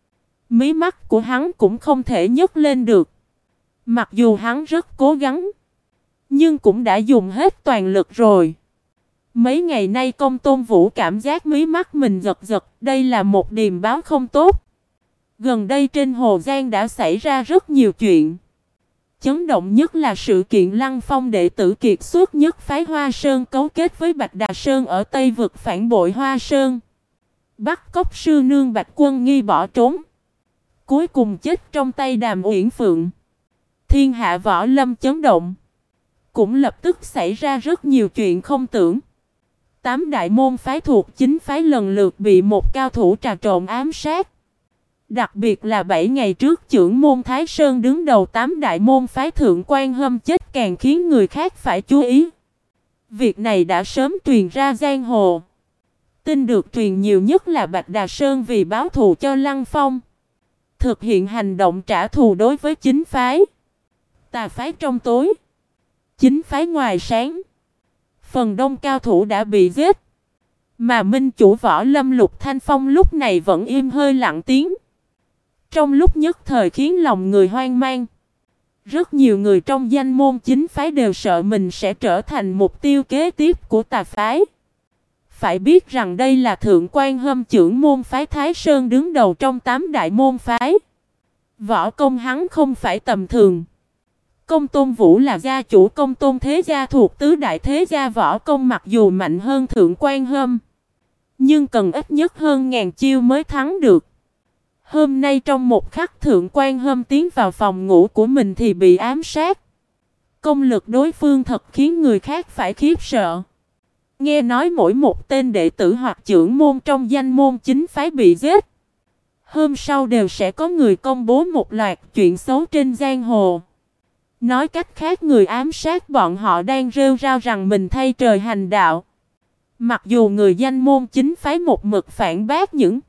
Mí mắt của hắn cũng không thể nhấc lên được. Mặc dù hắn rất cố gắng, nhưng cũng đã dùng hết toàn lực rồi. Mấy ngày nay Công Tôn Vũ cảm giác mí mắt mình giật giật, đây là một điềm báo không tốt. Gần đây trên Hồ Giang đã xảy ra rất nhiều chuyện. Chấn động nhất là sự kiện Lăng Phong đệ tử kiệt xuất nhất phái Hoa Sơn cấu kết với Bạch Đà Sơn ở Tây vực phản bội Hoa Sơn. Bắt cóc sư nương Bạch Quân Nghi bỏ trốn. Cuối cùng chết trong tay Đàm Uyển Phượng. Thiên hạ võ lâm chấn động. Cũng lập tức xảy ra rất nhiều chuyện không tưởng. 8 đại môn phái thuộc chính phái lần lượt bị một cao thủ trà trộn ám sát. Đặc biệt là 7 ngày trước trưởng môn Thái Sơn đứng đầu 8 đại môn phái Thượng Quan Hâm chết càng khiến người khác phải chú ý. Việc này đã sớm truyền ra giang hồ. Tin được truyền nhiều nhất là Bạch Đà Sơn vì báo thù cho Lăng Phong, thực hiện hành động trả thù đối với chính phái. Tà phái trong tối, chính phái ngoài sáng. Phần đông cao thủ đã bị giết. Mà minh chủ võ lâm Lục Thanh Phong lúc này vẫn im hơi lặng tiếng. Trong lúc nhất thời khiến lòng người hoang mang. Rất nhiều người trong danh môn chính phái đều sợ mình sẽ trở thành mục tiêu kế tiếp của tà phái. Phải biết rằng đây là Thượng Quan Hâm trưởng môn phái Thái Sơn đứng đầu trong 8 đại môn phái. Võ công hắn không phải tầm thường. Công Tôn Vũ là gia chủ Công Tôn thế gia thuộc tứ đại thế gia, võ công mặc dù mạnh hơn Thượng Quan Hâm, nhưng cần ít nhất hơn 1000 chiêu mới thắng được. Hôm nay trong một khắc Thượng Quan Hâm tiến vào phòng ngủ của mình thì bị ám sát. Công lực đối phương thật khiến người khác phải khiếp sợ. Nghe nói mỗi một tên đệ tử hoặc trưởng môn trong danh môn chính phái bị giết, hôm sau đều sẽ có người công bố một loạt chuyện xấu trên giang hồ. Nói cách khác, người ám sát bọn họ đang rêu rao rằng mình thay trời hành đạo. Mặc dù người danh môn chính phái một mực phản bác những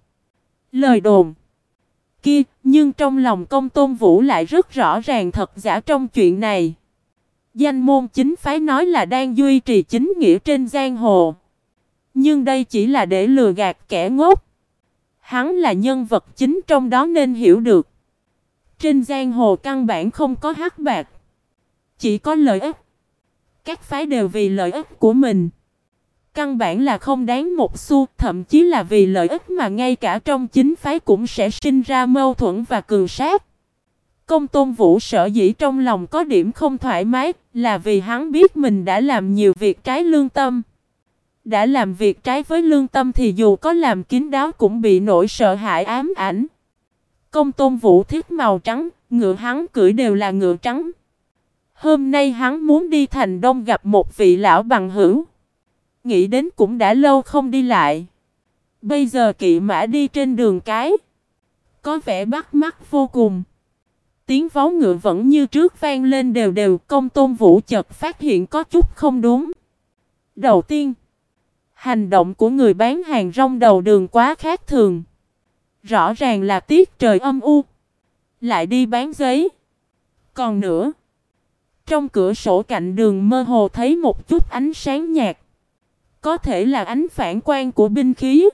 lời đồn kia, nhưng trong lòng Công Tôn Vũ lại rất rõ ràng thật giả trong chuyện này. Danh môn chính phái nói là đang duy trì chính nghĩa trên giang hồ, nhưng đây chỉ là để lừa gạt kẻ ngốc. Hắn là nhân vật chính trong đó nên hiểu được. Trên giang hồ căn bản không có hắc bạc, chỉ có lợi ích. Các phái đều vì lợi ích của mình, căn bản là không đáng một xu, thậm chí là vì lợi ích mà ngay cả trong chính phái cũng sẽ sinh ra mâu thuẫn và cừu sát. Công Tôn Vũ sở dĩ trong lòng có điểm không thoải mái là vì hắn biết mình đã làm nhiều việc trái lương tâm. Đã làm việc trái với lương tâm thì dù có làm kín đáo cũng bị nỗi sợ hãi ám ảnh. Công Tôn Vũ thích màu trắng, ngựa hắn cưỡi đều là ngựa trắng. Hôm nay hắn muốn đi thành Đông gặp một vị lão bằng hữu. Nghĩ đến cũng đã lâu không đi lại. Bây giờ kỵ mã đi trên đường cái, có vẻ bắt mắt vô cùng. Tiếng vó ngựa vẫn như trước vang lên đều đều. Công Tôn Vũ chợt phát hiện có chút không đúng. Đầu tiên, hành động của người bán hàng rong đầu đường quá khác thường. Rõ ràng là tiết trời âm u, lại đi bán giấy. Còn nữa, trong cửa sổ cạnh đường mơ hồ thấy một chút ánh sáng nhạt, có thể là ánh phản quang của binh khí.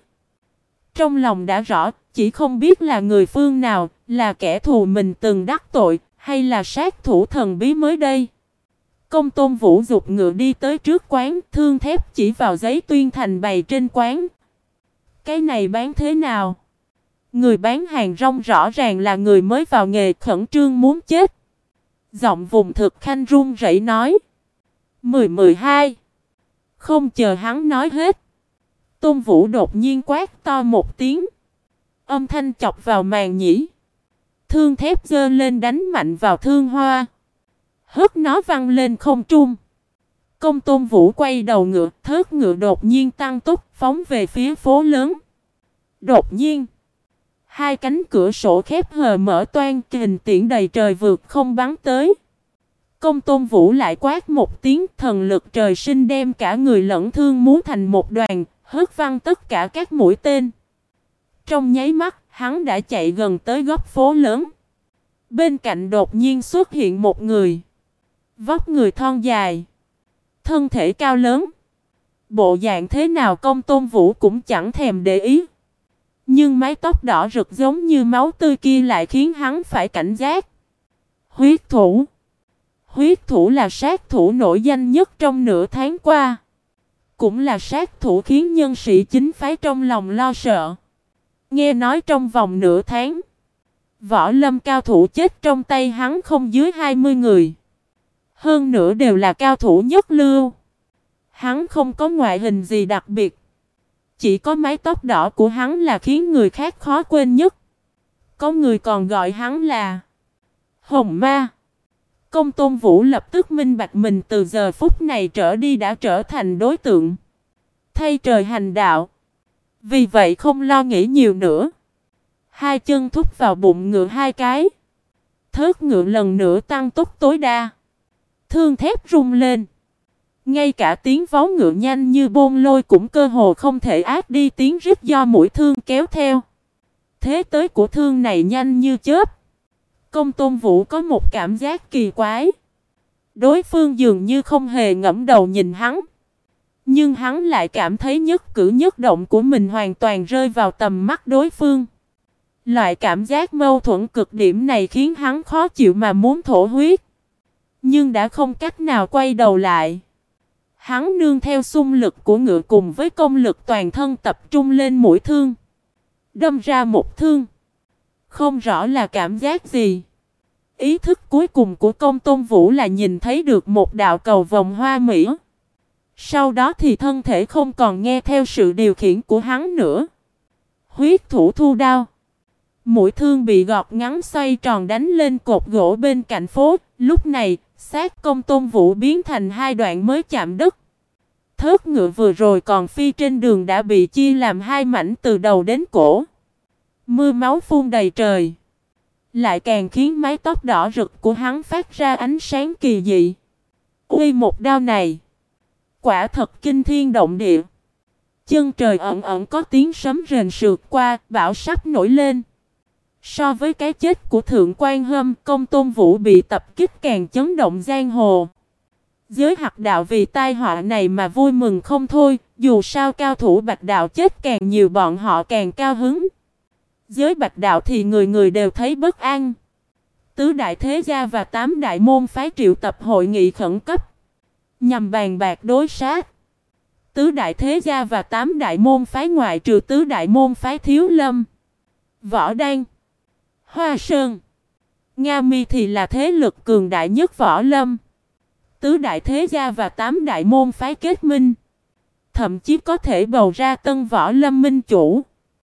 Trong lòng đã rõ, chỉ không biết là người phương nào, là kẻ thù mình từng đắc tội, hay là sát thủ thần bí mới đây. Công Tôn Vũ giục ngựa đi tới trước quán, Thương Thép chỉ vào giấy tuyên thành bày trên quán. Cái này bán thế nào? Người bán hàng rong rõ ràng là người mới vào nghề, khẩn trương muốn chết. Giọng vùng thực khanh run rẩy nói. 10-12. Không chờ hắn nói hết, Tôn Vũ đột nhiên quát to một tiếng. Âm thanh chọc vào màng nhĩ. Thương Thép giơ lên đánh mạnh vào thương hoa, hất nó văng lên không trung. Công Tôn Vũ quay đầu ngựa, thớt ngựa đột nhiên tăng tốc phóng về phía phố lớn. Đột nhiên, hai cánh cửa sổ khép hờ mở toang, kình tiễn đầy trời vượt không bắn tới. Công Tôn Vũ lại quát một tiếng, thần lực trời sinh đem cả người lẫn thương muốn thành một đoàn, hất văng tất cả các mũi tên. Trong nháy mắt, hắn đã chạy gần tới góc phố lớn. Bên cạnh đột nhiên xuất hiện một người. Vóc người thon dài, thân thể cao lớn. Bộ dạng thế nào Công Tôn Vũ cũng chẳng thèm để ý. Nhưng mái tóc đỏ rực giống như máu tươi kia lại khiến hắn phải cảnh giác. Huyết thủ. Huyết thủ là sát thủ nổi danh nhất trong nửa tháng qua. Cũng là sát thủ khiến nhân sĩ chính phái trong lòng lo sợ. Nghe nói trong vòng nửa tháng, võ lâm cao thủ chết trong tay hắn không dưới 20 người. Hơn nữa đều là cao thủ nhất lưu. Hắn không có ngoại hình gì đặc biệt. Chỉ có mái tóc đỏ của hắn là khiến người khác khó quên nhất. Có người còn gọi hắn là Hồng Ma. Công Tôn Vũ lập tức minh bạch mình từ giờ phút này trở đi đã trở thành đối tượng thay trời hành đạo. Vì vậy không lo nghĩ nhiều nữa. Hai chân thúc vào bụng ngựa hai cái. Thớt ngựa lần nữa tăng tốc tối đa. Thương thép rung lên. Ngay cả tiếng vó ngựa nhanh như bôn lôi cũng cơ hồ không thể át đi tiếng rít do mũi thương kéo theo. Thế tới của thương này nhanh như chớp. Công Tôn Vũ có một cảm giác kỳ quái. Đối phương dường như không hề ngẫm đầu nhìn hắn. Nhưng hắn lại cảm thấy nhất cử nhất động của mình hoàn toàn rơi vào tầm mắt đối phương. Loại cảm giác mâu thuẫn cực điểm này khiến hắn khó chịu mà muốn thổ huyết. Nhưng đã không cách nào quay đầu lại. Hắn nương theo xung lực của ngựa cùng với công lực toàn thân tập trung lên mũi thương. Đâm ra một thương. Không rõ là cảm giác gì. Ý thức cuối cùng của Công Tôn Vũ là nhìn thấy được một đạo cầu vồng hoa mỹ. Sau đó thì thân thể không còn nghe theo sự điều khiển của hắn nữa. Huyết thủ thu đao. Mũi thương bị gọt ngắn xoay tròn đánh lên cột gỗ bên cạnh phố. Lúc này, xác Công Tôn Vũ biến thành hai đoạn mới chạm đất. Thớt ngựa vừa rồi còn phi trên đường đã bị chia làm hai mảnh từ đầu đến cổ. Mưa máu phun đầy trời. Lại càng khiến mái tóc đỏ rực của hắn phát ra ánh sáng kỳ dị. Ui, một đao này quả thật kinh thiên động địa. Chân trời ẩn ẩn có tiếng sấm rền sượt qua, bão sắp nổi lên. So với cái chết của Thượng Quan Hâm, Công Tôn Vũ bị tập kích càng chấn động giang hồ. Giới Hắc đạo vì tai họa này mà vui mừng không thôi, dù sao cao thủ Bạch đạo chết càng nhiều bọn họ càng cao hứng. Giới Bạch đạo thì người người đều thấy bất an. Tứ đại thế gia và 8 đại môn phái triệu tập hội nghị khẩn cấp nhằm bàn bạc đối sát. Tứ đại thế gia và 8 đại môn phái ngoại trừ tứ đại môn phái Thiếu Lâm, Võ Đan, Hoa Sơn, Nga Mi thì là thế lực cường đại nhất võ lâm. Tứ đại thế gia và 8 đại môn phái kết minh, thậm chí có thể bầu ra tân võ lâm minh chủ.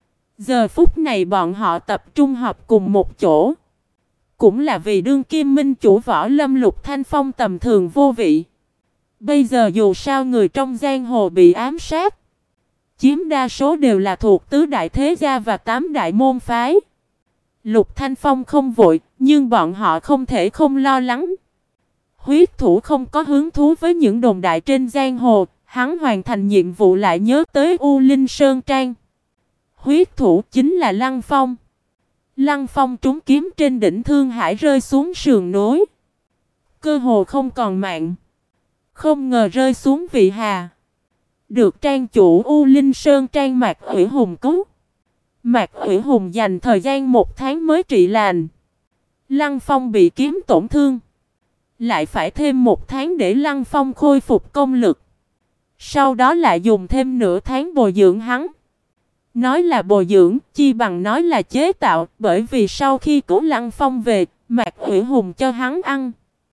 Giờ phút này bọn họ tập trung họp cùng một chỗ. Cũng là vì đương kim minh chủ võ lâm Lục Thanh Phong tầm thường vô vị. Bây giờ dù sao người trong giang hồ bị ám sát, chiếm đa số đều là thuộc tứ đại thế gia và 8 đại môn phái. Lục Thanh Phong không vội, nhưng bọn họ không thể không lo lắng. Huyết thủ không có hứng thú với những đồn đại trên giang hồ, hắn hoàn thành nhiệm vụ lại nhớ tới U Linh Sơn Trang. Huyết thủ chính là Lăng Phong. Lăng Phong trúng kiếm trên đỉnh Thương Hải rơi xuống sườn núi. Cơ hồ không còn mạng. Không ngờ rơi xuống vị hà. Được trang chủ U Linh Sơn Trang Mạc Ủy Hùng cứu. Mạc Ủy Hùng dành thời gian 1 tháng mới trị lành. Lăng Phong bị kiếm tổn thương. Lại phải thêm 1 tháng để Lăng Phong khôi phục công lực. Sau đó lại dùng thêm nửa tháng bồi dưỡng hắn. Nói là bồi dưỡng, chi bằng nói là chế tạo, bởi vì sau khi cứu Lăng Phong về, Mạc Ủy Hùng cho hắn ăn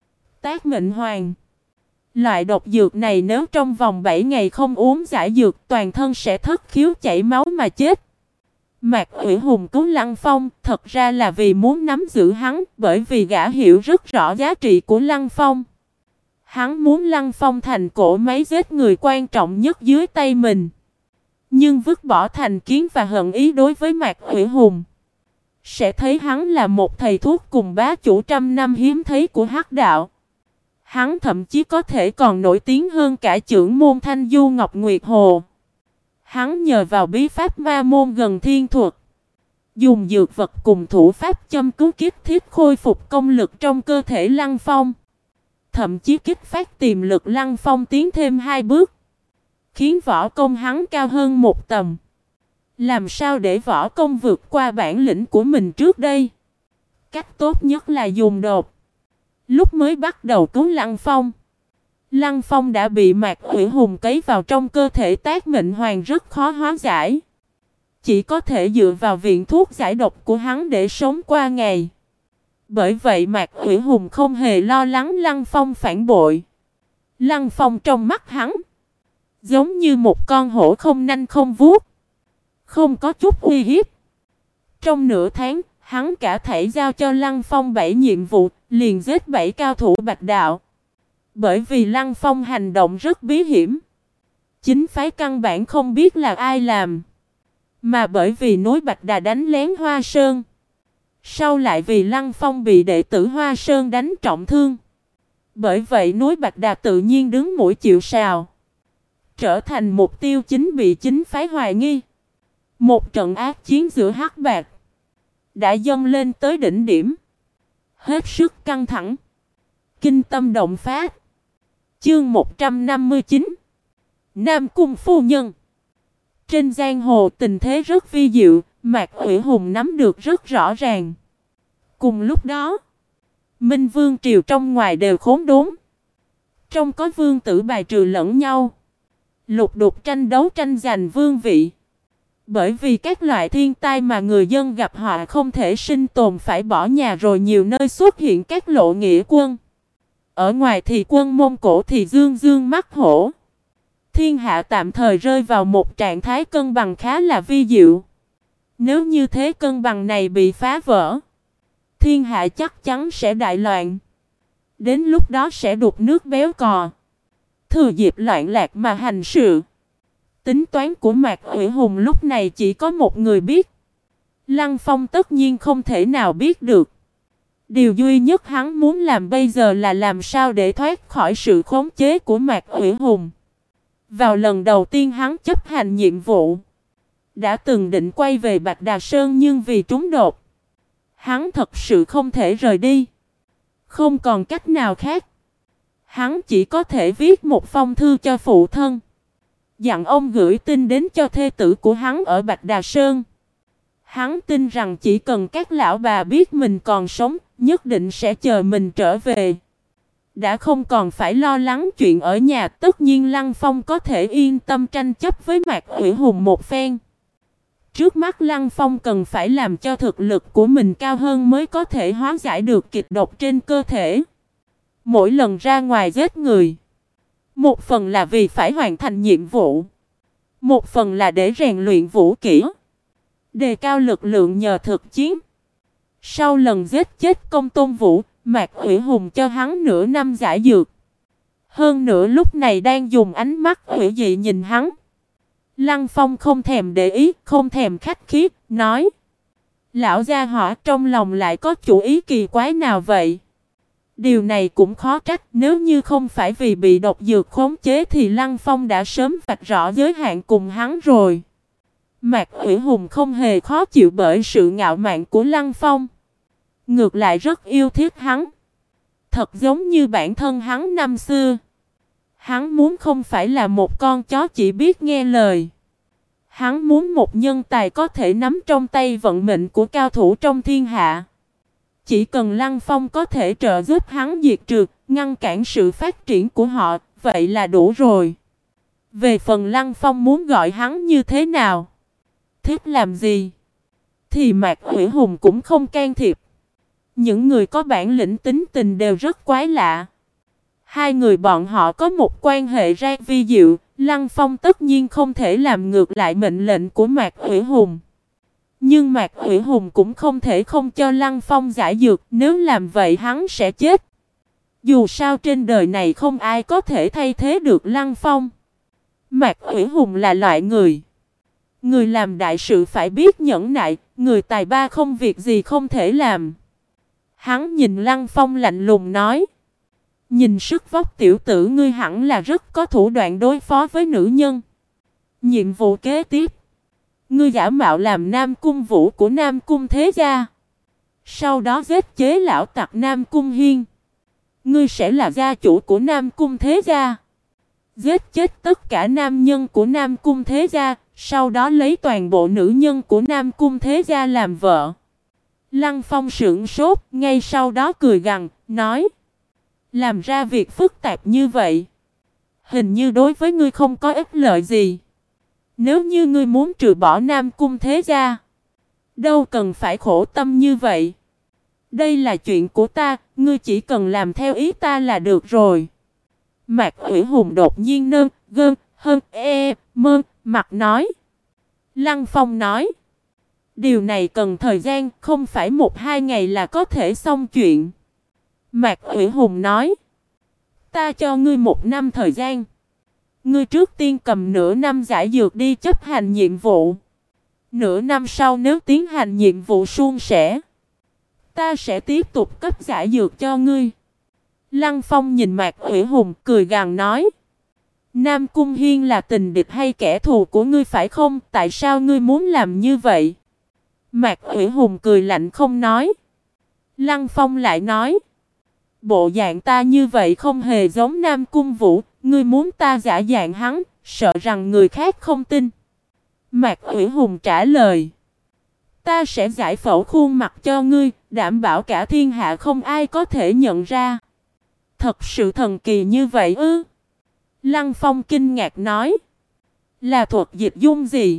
Tác Mệnh Hoàng. Loại độc dược này nếu trong vòng 7 ngày không uống giải dược, toàn thân sẽ thất khiếu chảy máu mà chết. Mạc Ủy Hùng cứu Lăng Phong thật ra là vì muốn nắm giữ hắn, bởi vì gã hiểu rất rõ giá trị của Lăng Phong. Hắn muốn Lăng Phong thành cỗ máy giết người quan trọng nhất dưới tay mình. Nhưng vứt bỏ thành kiến và hận ý đối với Mạc Ủy Hùng, sẽ thấy hắn là một thầy thuốc cùng bá chủ trăm năm hiếm thấy của Hắc đạo. Hắn thậm chí có thể còn nổi tiếng hơn cả trưởng môn Thanh Du Ngọc Nguyệt Hồ. Hắn nhờ vào bí pháp ma môn gần thiên thuật, dùng dược vật cùng thủ pháp châm cứu kích thiết khôi phục công lực trong cơ thể Lăng Phong. Thậm chí kích phát tiềm lực Lăng Phong tiến thêm 2 bước, khiến võ công hắn cao hơn 1 tầm. Làm sao để võ công vượt qua bản lĩnh của mình trước đây? Cách tốt nhất là dùng đột. Lúc mới bắt đầu cứu Lăng Phong đã bị Mạc Uyển Hùng cấy vào trong cơ thể tác mệnh hoàng rất khó hóa giải. Chỉ có thể dựa vào viện thuốc giải độc của hắn để sống qua ngày. Bởi vậy Mạc Uyển Hùng không hề lo lắng Lăng Phong phản bội. Lăng Phong trong mắt hắn giống như một con hổ không nanh không vuốt, không có chút uy hiếp. Trong nửa tháng, hắn cả thảy giao cho Lăng Phong 7 nhiệm vụ, liền giết 7 cao thủ Bạch Đạo. Bởi vì Lăng Phong hành động rất bí hiểm, chính phái căn bản không biết là ai làm. Mà bởi vì núi Bạch Đà đánh lén Hoa Sơn, sau lại vì Lăng Phong bị đệ tử Hoa Sơn đánh trọng thương. Bởi vậy núi Bạch Đà tự nhiên đứng mũi chịu sào, trở thành mục tiêu chính bị chính phái hoài nghi. Một trận ác chiến giữa Hắc Bạc đã dâng lên tới đỉnh điểm, hết sức căng thẳng, kinh tâm động phát. Chương 159 Nam Cung phu nhân. Trên giang hồ tình thế rất vi diệu, Mạc Uyển Hùng nắm được rất rõ ràng. Cùng lúc đó, Minh Vương triều trong ngoài đều khốn đốn. Trong có vương tử bài trừ lẫn nhau, lục đục tranh đấu tranh giành vương vị. Bởi vì các loại thiên tai mà người dân gặp họa không thể sinh tồn, phải bỏ nhà, rồi nhiều nơi xuất hiện các lộ nghĩa quân. Ở ngoài thì quân Mông Cổ thì dương dương mắc hổ. Thiên hạ tạm thời rơi vào một trạng thái cân bằng khá là vi diệu. Nếu như thế cân bằng này bị phá vỡ, thiên hạ chắc chắn sẽ đại loạn. Đến lúc đó sẽ đục nước béo cò, thừa dịp loạn lạc mà hành sự. Tính toán của Mạc Uyển Hùng lúc này chỉ có một người biết. Lăng Phong tất nhiên không thể nào biết được. Điều duy nhất hắn muốn làm bây giờ là làm sao để thoát khỏi sự khống chế của Mạc Uyển Hùng. Vào lần đầu tiên hắn chấp hành nhiệm vụ, đã từng định quay về Bạch Đà Sơn, nhưng vì trúng đột, hắn thật sự không thể rời đi. Không còn cách nào khác, hắn chỉ có thể viết một phong thư cho phụ thân, dặn ông gửi tin đến cho thê tử của hắn ở Bạch Đà Sơn. Hắn tin rằng chỉ cần các lão bà biết mình còn sống, nhất định sẽ chờ mình trở về. Đã không còn phải lo lắng chuyện ở nhà, tất nhiên Lăng Phong có thể yên tâm tranh chấp với Mạc Uyển Hùng một phen. Trước mắt Lăng Phong cần phải làm cho thực lực của mình cao hơn mới có thể hóa giải được kịch độc trên cơ thể. Mỗi lần ra ngoài giết người, một phần là vì phải hoàn thành nhiệm vụ, một phần là để rèn luyện vũ kỹ, đề cao lực lượng nhờ thực chiến. Sau lần giết chết Công Tôn Vũ, Mạc Uyển Hùng cho hắn nửa năm giải dược. Hơn nữa lúc này đang dùng ánh mắt hủy dị nhìn hắn. Lăng Phong không thèm để ý, không thèm khách khí, nói: lão gia hỏa trong lòng lại có chủ ý kỳ quái nào vậy? Điều này cũng khó trách, nếu như không phải vì bị độc dược khống chế thì Lăng Phong đã sớm vạch rõ giới hạn cùng hắn rồi. Mạc Uyển Hùng không hề khó chịu bởi sự ngạo mạn của Lăng Phong, ngược lại rất yêu thích hắn. Thật giống như bản thân hắn năm xưa. Hắn muốn không phải là một con chó chỉ biết nghe lời. Hắn muốn một nhân tài có thể nắm trong tay vận mệnh của cao thủ trong thiên hạ. Chỉ cần Lăng Phong có thể trợ giúp hắn diệt trừ, ngăn cản sự phát triển của họ, vậy là đủ rồi. Về phần Lăng Phong muốn gọi hắn như thế nào, thích làm gì, thì Mạc Uyển Hùng cũng không can thiệp. Những người có bản lĩnh tính tình đều rất quái lạ. Hai người bọn họ có một quan hệ ra vi diệu, Lăng Phong tất nhiên không thể làm ngược lại mệnh lệnh của Mạc Uyển Hùng. Nhưng Mạc Uyển Hùng cũng không thể không cho Lăng Phong giải dược, nếu làm vậy hắn sẽ chết. Dù sao trên đời này không ai có thể thay thế được Lăng Phong. Mạc Uyển Hùng là loại người làm đại sự phải biết nhẫn nại, người tài ba không việc gì không thể làm. Hắn nhìn Lăng Phong lạnh lùng nói: nhìn sức vóc tiểu tử ngươi hẳn là rất có thủ đoạn đối phó với nữ nhân. Nhiệm vụ kế tiếp, ngươi giả mạo làm Nam Cung Vũ của Nam Cung Thế Gia, sau đó giết chế lão tặc Nam Cung Hiên. Ngươi sẽ là gia chủ của Nam Cung Thế Gia, giết chết tất cả nam nhân của Nam Cung Thế Gia, sau đó lấy toàn bộ nữ nhân của Nam Cung Thế Gia làm vợ. Lăng Phong sững sốt, ngay sau đó cười gằn, nói: làm ra việc phức tạp như vậy, hình như đối với ngươi không có ích lợi gì. Nếu như ngươi muốn trừ bỏ Nam Cung Thế Gia, đâu cần phải khổ tâm như vậy. Đây là chuyện của ta, ngươi chỉ cần làm theo ý ta là được rồi. Mạc Ủy Hùng đột nhiên mặt nói. Lăng Phong nói: điều này cần thời gian, không phải 1-2 ngày là có thể xong chuyện. Mạc Ủy Hùng nói: ta cho ngươi 1 năm thời gian. Ngươi trước tiên cầm nửa năm giải dược đi chấp hành nhiệm vụ. Nửa năm sau nếu tiến hành nhiệm vụ suôn sẻ, ta sẽ tiếp tục cấp giải dược cho ngươi. Lăng Phong nhìn Mạc Ủy Hùng cười gằn nói: Nam Cung Hiên là tình địch hay kẻ thù của ngươi phải không? Tại sao ngươi muốn làm như vậy? Mạc Ủy Hùng cười lạnh không nói. Lăng Phong lại nói: bộ dạng ta như vậy không hề giống Nam Cung Vũ, ngươi muốn ta giả dạng hắn, sợ rằng người khác không tin. Mạc Ủy Hùng trả lời: ta sẽ giải phẫu khuôn mặt cho ngươi, đảm bảo cả thiên hạ không ai có thể nhận ra. Thật sự thần kỳ như vậy ư? Lăng Phong kinh ngạc nói: là thuật dịch dung gì?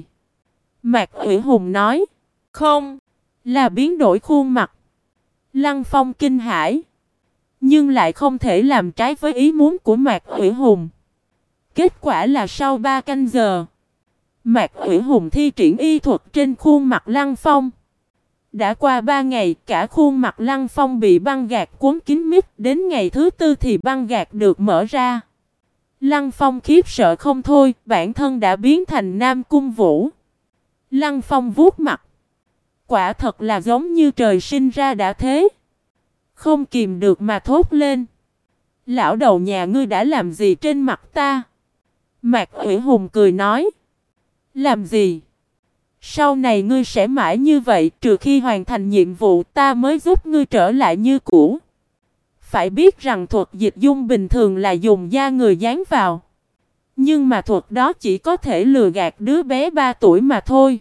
Mạc Ủy Hùng nói: không, là biến đổi khuôn mặt. Lăng Phong kinh hãi, nhưng lại không thể làm trái với ý muốn của Mạc Ủy Hùng. Kết quả là sau 3 canh giờ, Mạc Ủy Hùng thi triển y thuật trên khuôn mặt Lăng Phong. Đã qua 3 ngày, cả khuôn mặt Lăng Phong bị băng gạc cuốn kín mít, đến ngày thứ 4 thì băng gạc được mở ra. Lăng Phong khiếp sợ không thôi, bản thân đã biến thành Nam Cung Vũ. Lăng Phong vuốt mặt, quả thật là giống như trời sinh ra đã thế. Không kìm được mà thốt lên: lão đầu nhà ngươi đã làm gì trên mặt ta? Mạc Ủy Hùng cười nói: làm gì? Sau này ngươi sẽ mãi như vậy, trừ khi hoàn thành nhiệm vụ ta mới giúp ngươi trở lại như cũ. Phải biết rằng thuật dịch dung bình thường là dùng da người dán vào, nhưng mà thuật đó chỉ có thể lừa gạt đứa bé 3 tuổi mà thôi.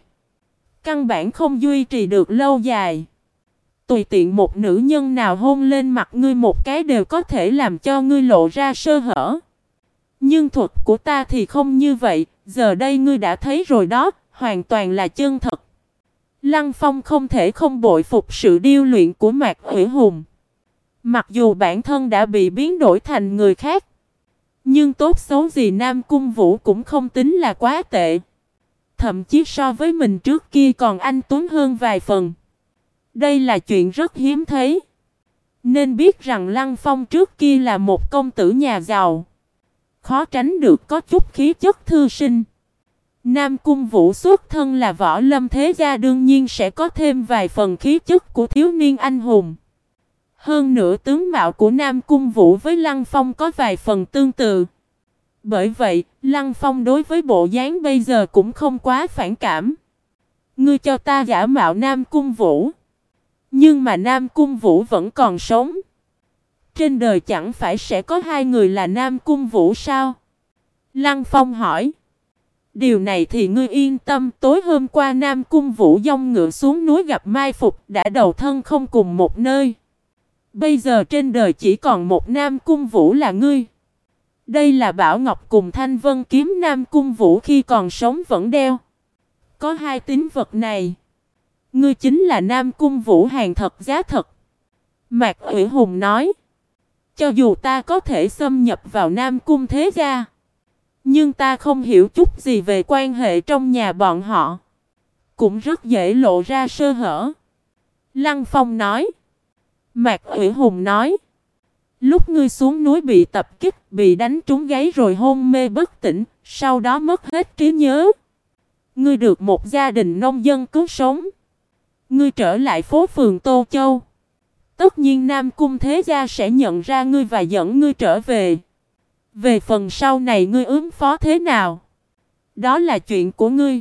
Căn bản không duy trì được lâu dài. Tùy tiện một nữ nhân nào hôn lên mặt ngươi một cái đều có thể làm cho ngươi lộ ra sơ hở. Nhưng thuật của ta thì không như vậy, giờ đây ngươi đã thấy rồi đó, hoàn toàn là chân thật. Lăng Phong không thể không bội phục sự điêu luyện của Mạc Ủy Hùng. Mặc dù bản thân đã bị biến đổi thành người khác, nhưng tốt xấu gì Nam Cung Vũ cũng không tính là quá tệ. Thậm chí so với mình trước kia còn anh tuấn hơn vài phần. Đây là chuyện rất hiếm thấy. Nên biết rằng Lăng Phong trước kia là một công tử nhà giàu, khó tránh được có chút khí chất thư sinh. Nam Cung Vũ xuất thân là võ lâm thế gia, đương nhiên sẽ có thêm vài phần khí chất của thiếu niên anh hùng. Hơn nữa tướng mạo của Nam Cung Vũ với Lăng Phong có vài phần tương tự. Bởi vậy, Lăng Phong đối với bộ dáng bây giờ cũng không quá phản cảm. Ngươi cho ta giả mạo Nam Cung Vũ, nhưng mà Nam Cung Vũ vẫn còn sống. Trên đời chẳng phải sẽ có 2 người là Nam Cung Vũ sao? Lăng Phong hỏi. Điều này thì ngươi yên tâm, tối hôm qua Nam Cung Vũ dông ngựa xuống núi gặp mai phục, đã đầu thân không cùng một nơi. Bây giờ trên đời chỉ còn một Nam Cung Vũ là ngươi. Đây là Bảo Ngọc cùng Thanh Vân kiếm Nam Cung Vũ khi còn sống vẫn đeo. Có 2 tín vật này, ngươi chính là Nam Cung Vũ hàng thật giá thật. Mạc Ủy Hùng nói. Cho dù ta có thể xâm nhập vào Nam Cung Thế Gia, nhưng ta không hiểu chút gì về quan hệ trong nhà bọn họ, cũng rất dễ lộ ra sơ hở. Lăng Phong nói. Mạc Ủy Hùng nói. Lúc ngươi xuống núi bị tập kích, bị đánh trúng gáy rồi hôn mê bất tỉnh, sau đó mất hết trí nhớ. Ngươi được một gia đình nông dân cứu sống. Ngươi trở lại phố phường Tô Châu. Tất nhiên Nam Cung Thế Gia sẽ nhận ra ngươi và dẫn ngươi trở về. Về phần sau này ngươi ứng phó thế nào, đó là chuyện của ngươi.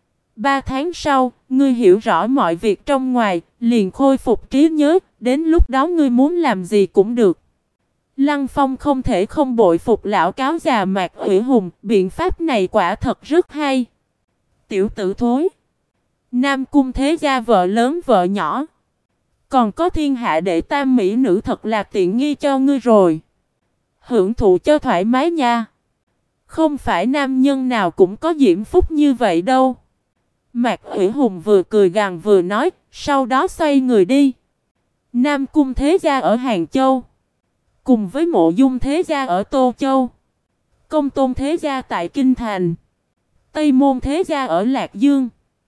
3 tháng sau, ngươi hiểu rõ mọi việc trong ngoài, liền khôi phục trí nhớ, đến lúc đó ngươi muốn làm gì cũng được. Lăng Phong không thể không bội phục lão cáo già Mạc Ủy Hùng, biện pháp này quả thật rất hay. Tiểu tử thối. Nam cung thế gia vợ lớn vợ nhỏ. Còn có thiên hạ đệ tam mỹ nữ thật là tiện nghi cho ngươi rồi. Hưởng thụ cho thoải mái nha. Không phải nam nhân nào cũng có diễm phúc như vậy đâu. Mạc Ủy Hùng vừa cười gằn vừa nói, sau đó xoay người đi. Nam cung thế gia ở Hàng Châu, cùng với Mộ Dung thế gia ở Tô Châu, Công Tôn thế gia tại Kinh Thành, Tây Môn thế gia ở Lạc Dương.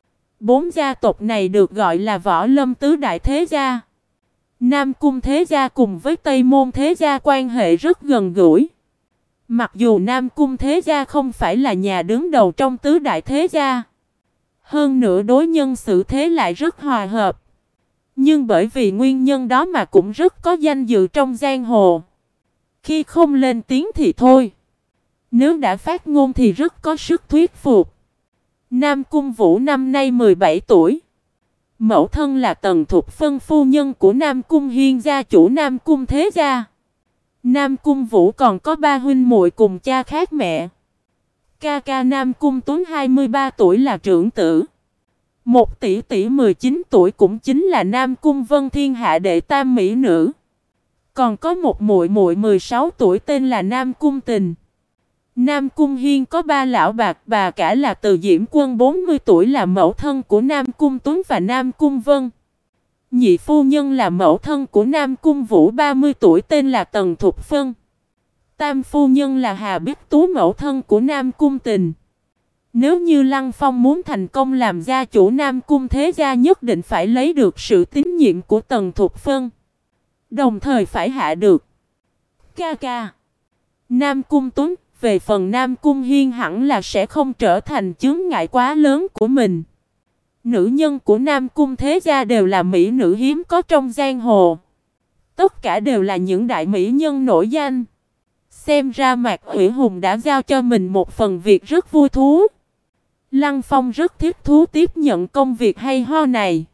4 gia tộc này được gọi là Võ Lâm tứ đại thế gia. Nam cung thế gia cùng với Tây Môn thế gia quan hệ rất gần gũi. Mặc dù Nam cung thế gia không phải là nhà đứng đầu trong tứ đại thế gia, hơn nữa đối nhân xử thế lại rất hòa hợp, nhưng bởi vì nguyên nhân đó mà cũng rất có danh dự trong giang hồ. Khi không lên tiếng thì thôi, nếu đã phát ngôn thì rất có sức thuyết phục. Nam Cung Vũ năm nay 17 tuổi. Mẫu thân là Tần Thục Phân, phu nhân của Nam Cung Hiên, gia chủ Nam Cung thế gia. Nam Cung Vũ còn có 3 huynh muội cùng cha khác mẹ. Ca ca Nam Cung Tuấn 23 tuổi là trưởng tử. Một tỷ tỷ 19 tuổi cũng chính là Nam Cung Vân, thiên hạ đệ tam mỹ nữ. Còn có một muội muội 16 tuổi tên là Nam Cung Tình. Nam Cung Hiên có 3 lão bà cả là Từ Diễm Quân 40 tuổi là mẫu thân của Nam Cung Tuấn và Nam Cung Vân. Nhị phu nhân là mẫu thân của Nam Cung Vũ 30 tuổi tên là Tần Thục Phân. Tam phu nhân là Hà Bích Tú, mẫu thân của Nam Cung Tình. Nếu như Lăng Phong muốn thành công làm gia chủ Nam Cung thế gia, nhất định phải lấy được sự tín nhiệm của Tần Thục Phân, đồng thời phải hạ được ca ca Nam Cung Tuấn. Về phần Nam Cung Hiên hẳn là sẽ không trở thành chướng ngại quá lớn của mình. Nữ nhân của Nam Cung thế gia đều là mỹ nữ hiếm có trong giang hồ. Tất cả đều là những đại mỹ nhân nổi danh. Xem ra Mạc Ủy Hùng đã giao cho mình một phần việc rất vui thú. Lăng Phong rất thích thú tiếp nhận công việc hay ho này.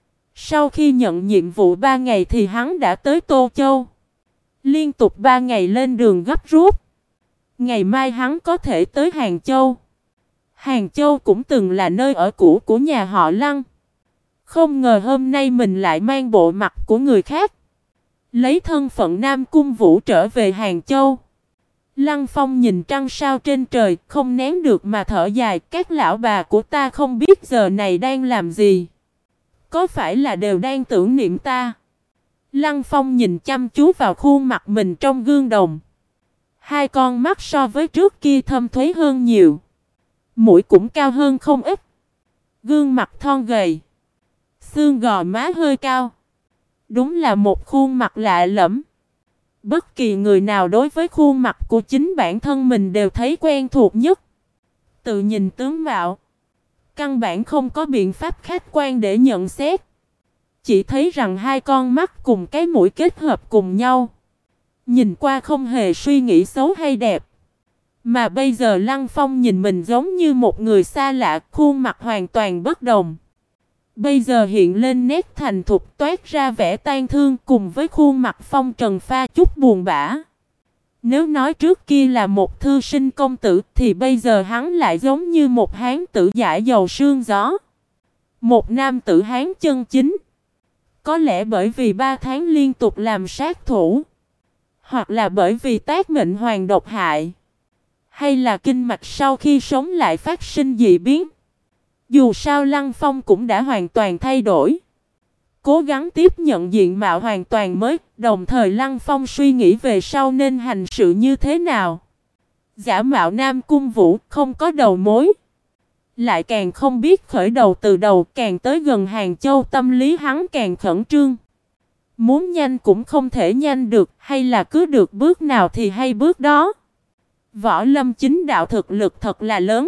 Sau khi nhận nhiệm vụ 3 ngày thì hắn đã tới Tô Châu. Liên tục 3 ngày lên đường gấp rút. Ngày mai hắn có thể tới Hàng Châu. Hàng Châu cũng từng là nơi ở cũ của nhà họ Lăng. Không ngờ hôm nay mình lại mang bộ mặt của người khác, lấy thân phận Nam Cung Vũ trở về Hàng Châu. Lăng Phong nhìn trăng sao trên trời, không nén được mà thở dài. Các lão bà của ta không biết giờ này đang làm gì. Có phải là đều đang tưởng niệm ta? Lăng Phong nhìn chăm chú vào khuôn mặt mình trong gương đồng. Hai con mắt so với trước kia thâm thúy hơn nhiều. Mũi cũng cao hơn không ít. Gương mặt thon gầy, xương gò má hơi cao. Đúng là một khuôn mặt lạ lẫm. Bất kỳ người nào đối với khuôn mặt của chính bản thân mình đều thấy quen thuộc nhất. Tự nhìn tướng mạo, căn bản không có biện pháp khách quan để nhận xét. Chỉ thấy rằng hai con mắt cùng cái mũi kết hợp cùng nhau, nhìn qua không hề suy nghĩ xấu hay đẹp. Mà bây giờ Lăng Phong nhìn mình giống như một người xa lạ, khuôn mặt hoàn toàn bất đồng. Bây giờ hiện lên nét thành thục, toát ra vẻ tang thương cùng với khuôn mặt phong trần pha chút buồn bã. Nếu nói trước kia là một thư sinh công tử thì bây giờ hắn lại giống như một hán tử dãi dầu sương gió. Một nam tử hán chân chính. Có lẽ bởi vì 3 tháng liên tục làm sát thủ, hoặc là bởi vì tác mệnh hoàng độc hại, hay là kinh mạch sau khi sống lại phát sinh dị biến. Dù sao Lăng Phong cũng đã hoàn toàn thay đổi, cố gắng tiếp nhận diện mạo hoàn toàn mới. Đồng thời Lăng Phong suy nghĩ về sau nên hành sự như thế nào. Giả mạo Nam Cung Vũ không có đầu mối, lại càng không biết khởi đầu từ đầu. Càng tới gần Hàng Châu tâm lý hắn càng khẩn trương. Muốn nhanh cũng không thể nhanh được, hay là cứ được bước nào thì hay bước đó. Võ Lâm chính đạo thực lực thật là lớn.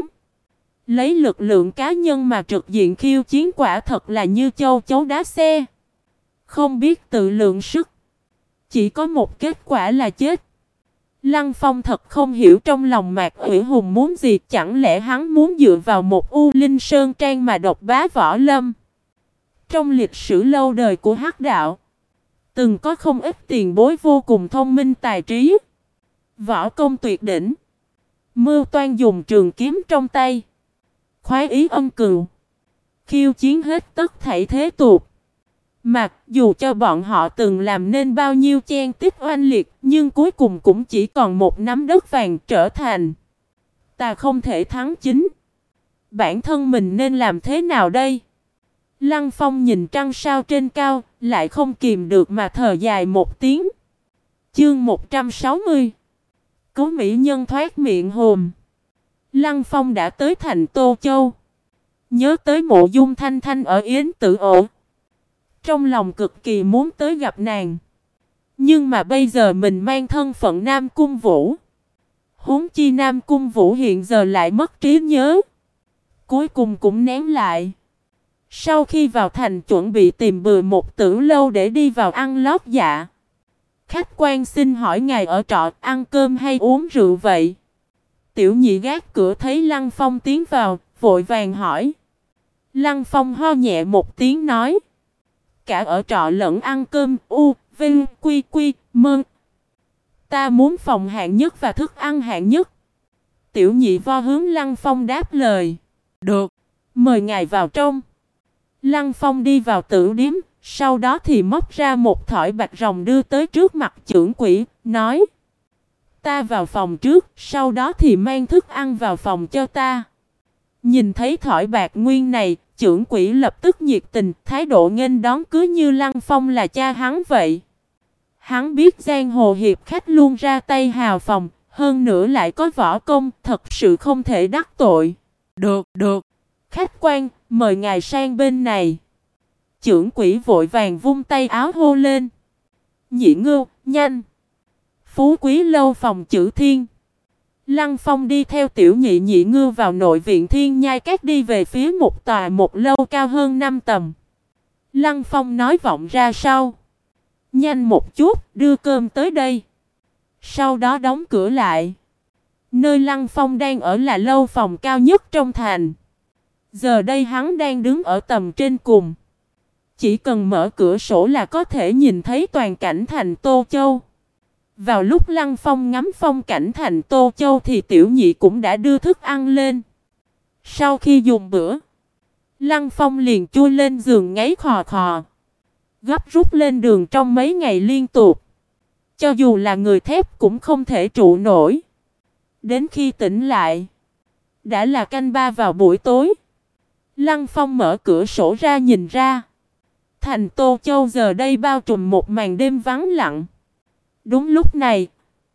Lấy lực lượng cá nhân mà trực diện khiêu chiến quả thật là như châu chấu đá xe. Không biết tự lượng sức, chỉ có một kết quả là chết. Lăng Phong thật không hiểu trong lòng Mạc Ủy Hùng muốn gì. Chẳng lẽ hắn muốn dựa vào một U Linh Sơn Trang mà độc bá Võ Lâm? Trong lịch sử lâu đời của Hắc Đạo, từng có không ít tiền bối vô cùng thông minh tài trí, võ công tuyệt đỉnh, mưu toan dùng trường kiếm trong tay, khoái ý ân cừu, khiêu chiến hết tất thảy thế tục. Mặc dù cho bọn họ từng làm nên bao nhiêu chen tích oanh liệt, nhưng cuối cùng cũng chỉ còn một nắm đất vàng trở thành ta không thể thắng chính. Bản thân mình nên làm thế nào đây? Lăng Phong nhìn trăng sao trên cao, lại không kìm được mà thở dài một tiếng. Chương 160. Cứu mỹ nhân thoát miệng hồn. Lăng Phong đã tới thành Tô Châu. Nhớ tới Mộ Dung Thanh Thanh ở Yến Tử Ổ. Trong lòng cực kỳ muốn tới gặp nàng. Nhưng mà bây giờ mình mang thân phận Nam Cung Vũ. Huống chi Nam Cung Vũ hiện giờ lại mất trí nhớ. Cuối cùng cũng nén lại. Sau khi vào thành chuẩn bị tìm bừa một tử lâu để đi vào ăn lót dạ. Khách quan xin hỏi ngài ở trọ ăn cơm hay uống rượu vậy? Tiểu nhị gác cửa thấy Lăng Phong tiến vào, vội vàng hỏi. Lăng Phong ho nhẹ một tiếng nói. Cả ở trọ lẫn ăn cơm, vinh, quy, mơ. Ta muốn phòng hạng nhất và thức ăn hạng nhất. Tiểu nhị vo hướng Lăng Phong đáp lời. Được, mời ngài vào trong. Lăng Phong đi vào tử điếm, sau đó thì móc ra một thỏi bạc rồng đưa tới trước mặt chưởng quỷ, nói. Ta vào phòng trước, sau đó thì mang thức ăn vào phòng cho ta. Nhìn thấy thỏi bạc nguyên này, chưởng quỷ lập tức nhiệt tình, thái độ nghênh đón cứ như Lăng Phong là cha hắn vậy. Hắn biết giang hồ hiệp khách luôn ra tay hào phóng, hơn nữa lại có võ công, thật sự không thể đắc tội. Được. Khách quan, mời ngài sang bên này. Chưởng quỷ vội vàng vung tay áo hô lên. Nhị ngưu, nhanh. Phú quý lâu phòng Chữ Thiên. Lăng Phong đi theo tiểu nhị nhị ngưu vào nội viện Thiên Nhai Các đi về phía một tòa một lâu cao hơn 5 tầng. Lăng Phong nói vọng ra sau. Nhanh một chút, đưa cơm tới đây. Sau đó đóng cửa lại. Nơi Lăng Phong đang ở là lâu phòng cao nhất trong thành. Giờ đây hắn đang đứng ở tầng trên cùng. Chỉ cần mở cửa sổ là có thể nhìn thấy toàn cảnh thành Tô Châu. Vào lúc Lăng Phong ngắm phong cảnh thành Tô Châu thì tiểu nhị cũng đã đưa thức ăn lên. Sau khi dùng bữa, Lăng Phong liền chui lên giường ngáy khò khò. Gấp rút lên đường trong mấy ngày liên tục. Cho dù là người thép cũng không thể trụ nổi. Đến khi tỉnh lại, đã là canh ba vào buổi tối. Lăng Phong mở cửa sổ ra nhìn ra. Thành Tô Châu giờ đây bao trùm một màn đêm vắng lặng. Đúng lúc này,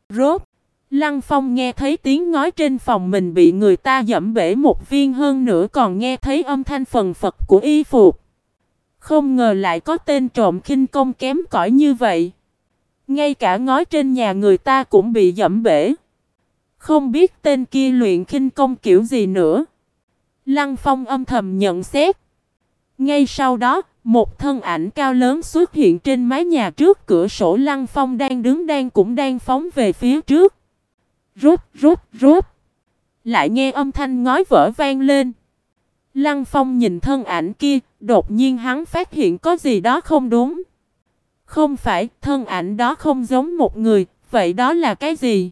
Lăng Phong nghe thấy tiếng ngói trên phòng mình bị người ta giẫm bể một viên, hơn nữa còn nghe thấy âm thanh phần phật của y phục. Không ngờ lại có tên trộm khinh công kém cỏi như vậy. Ngay cả ngói trên nhà người ta cũng bị giẫm bể. Không biết tên kia luyện khinh công kiểu gì nữa. Lăng Phong âm thầm nhận xét. Ngay sau đó, một thân ảnh cao lớn xuất hiện trên mái nhà trước cửa sổ. Lăng Phong đang đứng cũng đang phóng về phía trước. Rút. Lại nghe âm thanh ngói vỡ vang lên. Lăng Phong nhìn thân ảnh kia, đột nhiên hắn phát hiện có gì đó không đúng. Không phải, thân ảnh đó không giống một người, vậy đó là cái gì?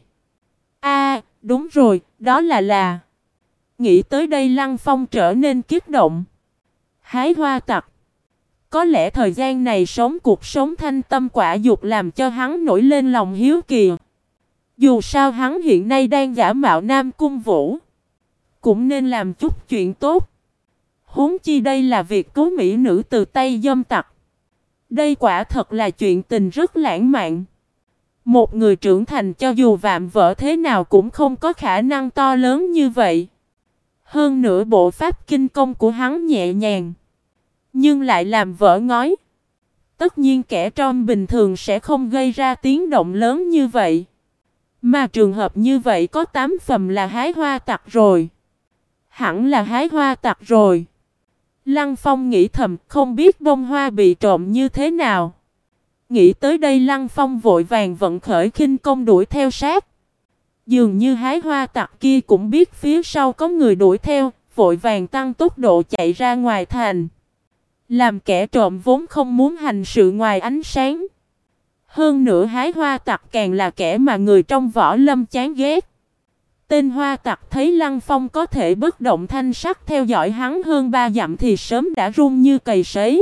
Đúng rồi, đó là... Nghĩ tới đây Lăng Phong trở nên kích động. Hái hoa tặc. Có lẽ thời gian này sống cuộc sống thanh tâm quả dục làm cho hắn nổi lên lòng hiếu kỳ. Dù sao hắn hiện nay đang giả mạo Nam Cung Vũ, cũng nên làm chút chuyện tốt. Huống chi đây là việc cứu mỹ nữ từ tay dâm tặc. Đây quả thật là chuyện tình rất lãng mạn. Một người trưởng thành cho dù vạm vỡ thế nào cũng không có khả năng to lớn như vậy. Hơn nữa bộ pháp kinh công của hắn nhẹ nhàng, nhưng lại làm vỡ ngói. Tất nhiên kẻ trộm bình thường sẽ không gây ra tiếng động lớn như vậy. Mà trường hợp như vậy có 8 phần là hái hoa tặc rồi. Hẳn là hái hoa tặc rồi. Lăng Phong nghĩ thầm, không biết bông hoa bị trộm như thế nào. Nghĩ tới đây Lăng Phong vội vàng vận khởi khinh công đuổi theo sát. Dường như hái hoa tặc kia cũng biết phía sau có người đuổi theo, vội vàng tăng tốc độ chạy ra ngoài thành. Làm kẻ trộm vốn không muốn hành sự ngoài ánh sáng. Hơn nữa hái hoa tặc càng là kẻ mà người trong võ lâm chán ghét. Tên hoa tặc thấy Lăng Phong có thể bất động thanh sắc theo dõi hắn hơn 3 dặm thì sớm đã run như cầy sấy.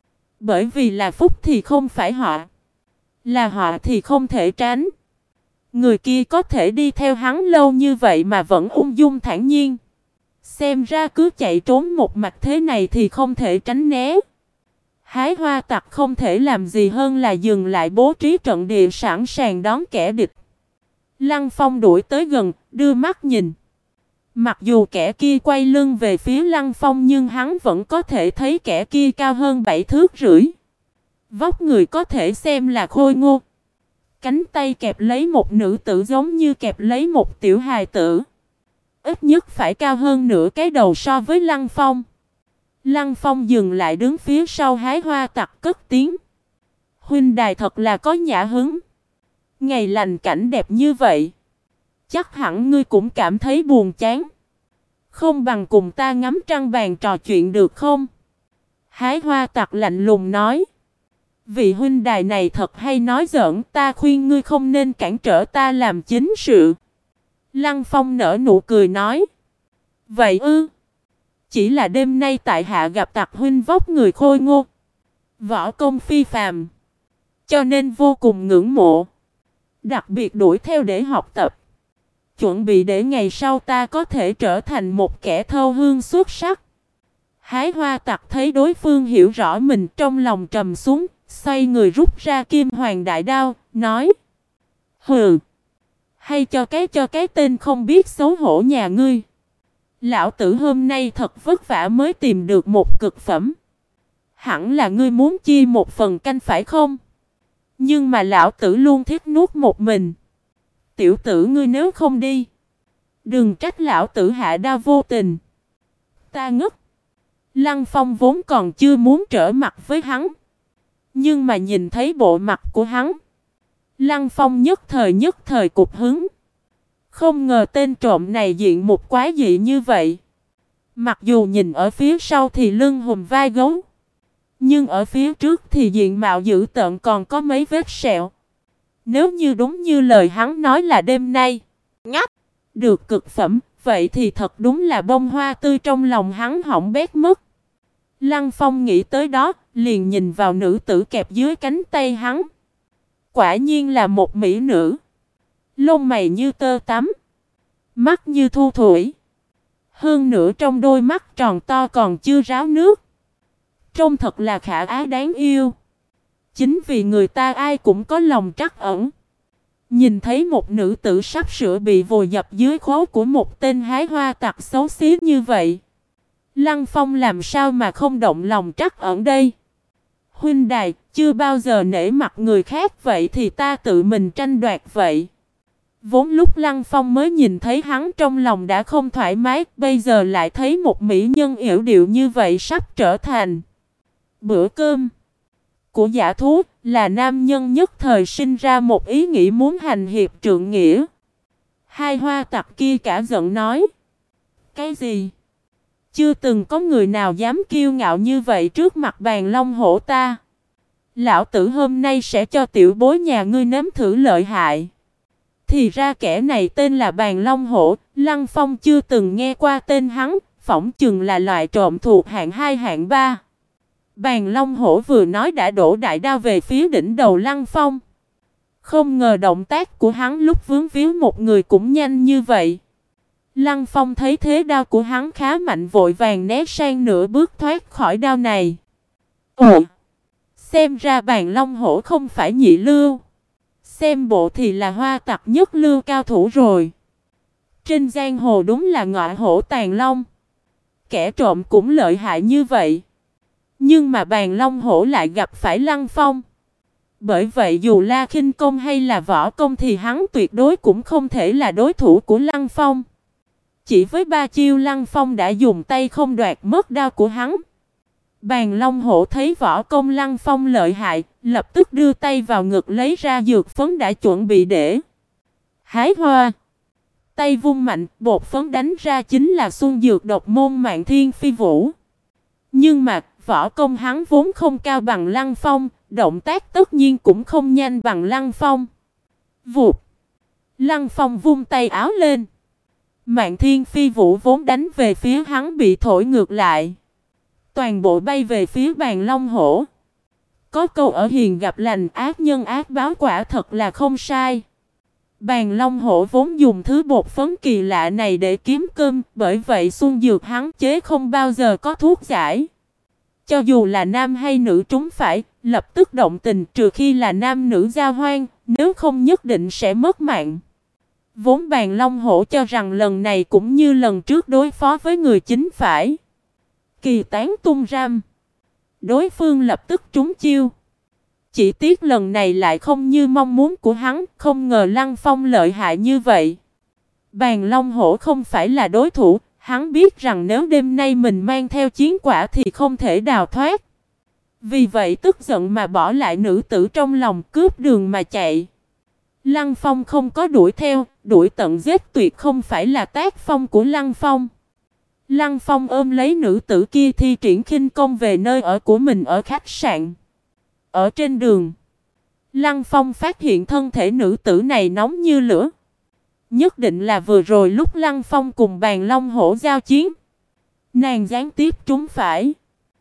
Bởi vì là phúc thì không phải họ, là họ thì không thể tránh. Người kia có thể đi theo hắn lâu như vậy mà vẫn ung dung thản nhiên. Xem ra cứ chạy trốn một mạch thế này thì không thể tránh né. Hái hoa tặc không thể làm gì hơn là dừng lại bố trí trận địa sẵn sàng đón kẻ địch. Lăng Phong đuổi tới gần, đưa mắt nhìn. Mặc dù kẻ kia quay lưng về phía Lăng Phong nhưng hắn vẫn có thể thấy kẻ kia cao hơn 7 thước rưỡi. Vóc người có thể xem là khôi ngô. Cánh tay kẹp lấy một nữ tử giống như kẹp lấy một tiểu hài tử. Ít nhất phải cao hơn nửa cái đầu so với Lăng Phong. Lăng Phong dừng lại đứng phía sau hái hoa tặc cất tiếng. Huynh đài thật là có nhã hứng. Ngày lành cảnh đẹp như vậy, chắc hẳn ngươi cũng cảm thấy buồn chán. Không bằng cùng ta ngắm trăng bàn trò chuyện được không? Hái hoa tặc lạnh lùng nói. Vị huynh đài này thật hay nói giỡn, ta khuyên ngươi không nên cản trở ta làm chính sự. Lăng Phong nở nụ cười nói. Vậy ư? Chỉ là đêm nay tại hạ gặp tặc huynh vóc người khôi ngô, võ công phi phàm, cho nên vô cùng ngưỡng mộ. Đặc biệt đuổi theo để học tập, chuẩn bị để ngày sau ta có thể trở thành một kẻ thâu hương xuất sắc. Hái hoa tặc thấy đối phương hiểu rõ mình, trong lòng trầm xuống, xoay người rút ra kim hoàng đại đao, nói. Hừ, hay cho cái tên không biết xấu hổ nhà ngươi. Lão tử hôm nay thật vất vả mới tìm được một cực phẩm. Hẳn là ngươi muốn chia một phần canh phải không? Nhưng mà lão tử luôn thích nuốt một mình. Tiểu tử ngươi nếu không đi, đừng trách lão tử hạ đao vô tình. Ta ngất. Lăng Phong vốn còn chưa muốn trở mặt với hắn, nhưng mà nhìn thấy bộ mặt của hắn, Lăng Phong nhất thời cục hứng. Không ngờ tên trộm này diện mục quái dị như vậy. Mặc dù nhìn ở phía sau thì lưng hùm vai gấu, nhưng ở phía trước thì diện mạo dữ tợn còn có mấy vết sẹo. Nếu như đúng như lời hắn nói là đêm nay ngắt được cực phẩm, vậy thì thật đúng là bông hoa tươi trong lòng hắn hỏng bét mất. Lăng Phong nghĩ tới đó, liền nhìn vào nữ tử kẹp dưới cánh tay hắn. Quả nhiên là một mỹ nữ. Lông mày như tơ tắm, mắt như thu thủy. Hơn nữa trong đôi mắt tròn to còn chưa ráo nước. Trông thật là khả ái đáng yêu. Chính vì người ta ai cũng có lòng trắc ẩn. Nhìn thấy một nữ tử sắp sửa bị vùi dập dưới khố của một tên hái hoa tặc xấu xí như vậy, Lăng Phong làm sao mà không động lòng trắc ẩn đây? Huynh đài, chưa bao giờ nể mặt người khác, vậy thì ta tự mình tranh đoạt vậy. Vốn lúc Lăng Phong mới nhìn thấy hắn trong lòng đã không thoải mái, bây giờ lại thấy một mỹ nhân yểu điệu như vậy sắp trở thành bữa cơm của dã thú, là nam nhân nhất thời sinh ra một ý nghĩ muốn hành hiệp trượng nghĩa. Hai hoa tặc kia cả giận nói. Cái gì? Chưa từng có người nào dám kiêu ngạo như vậy trước mặt Bàn Long Hổ ta. Lão tử hôm nay sẽ cho tiểu bối nhà ngươi nếm thử lợi hại. Thì ra kẻ này tên là Bàn Long Hổ, Lăng Phong chưa từng nghe qua tên hắn, phỏng chừng là loại trộm thuộc hạng 2 hạng 3. Bàn Long Hổ vừa nói đã đổ đại đao về phía đỉnh đầu Lăng Phong. Không ngờ động tác của hắn lúc vướng víu một người cũng nhanh như vậy. Lăng Phong thấy thế đao của hắn khá mạnh, vội vàng né sang nửa bước thoát khỏi đao này. Ồ! Xem ra Bàn Long Hổ không phải nhị lưu. Xem bộ thì là hoa tặc nhất lưu cao thủ rồi. Trên giang hồ đúng là ngọa hổ tàn long. Kẻ trộm cũng lợi hại như vậy. Nhưng mà Bàn Long Hổ lại gặp phải Lăng Phong. Bởi vậy dù là khinh công hay là võ công thì hắn tuyệt đối cũng không thể là đối thủ của Lăng Phong. Chỉ với 3 chiêu Lăng Phong đã dùng tay không đoạt mất đao của hắn. Bàn Long Hổ thấy võ công Lăng Phong lợi hại, lập tức đưa tay vào ngực lấy ra dược phấn đã chuẩn bị để hái hoa. Tay vung mạnh, bột phấn đánh ra chính là xuân dược độc môn Mạn Thiên Phi Vũ. Nhưng mà võ công hắn vốn không cao bằng Lăng Phong, động tác tất nhiên cũng không nhanh bằng Lăng Phong. Vụt! Lăng Phong vung tay áo lên. Mạn Thiên Phi Vũ vốn đánh về phía hắn bị thổi ngược lại. Toàn bộ bay về phía Bàn Long Hổ. Có câu ở hiền gặp lành, ác nhân ác báo, quả thật là không sai. Bàn Long Hổ vốn dùng thứ bột phấn kỳ lạ này để kiếm cơm, bởi vậy xuân dược hắn chế không bao giờ có thuốc giải. Cho dù là nam hay nữ trúng phải, lập tức động tình, trừ khi là nam nữ giao hoan, nếu không nhất định sẽ mất mạng. Vốn Bàn Long Hổ cho rằng lần này cũng như lần trước đối phó với người chính phải. Kỳ tán tung ram. Đối phương lập tức trúng chiêu. Chỉ tiếc lần này lại không như mong muốn của hắn, không ngờ Lăng Phong lợi hại như vậy. Bàn Long Hổ không phải là đối thủ, hắn biết rằng nếu đêm nay mình mang theo chiến quả thì không thể đào thoát. Vì vậy tức giận mà bỏ lại nữ tử trong lòng, cướp đường mà chạy. Lăng Phong không có đuổi theo, đuổi tận giết tuyệt không phải là tác phong của Lăng Phong. Lăng Phong ôm lấy nữ tử kia thi triển khinh công về nơi ở của mình ở khách sạn. Ở trên đường, Lăng Phong phát hiện thân thể nữ tử này nóng như lửa. Nhất định là vừa rồi lúc Lăng Phong cùng Bàn Long Hổ giao chiến, nàng gián tiếp trúng phải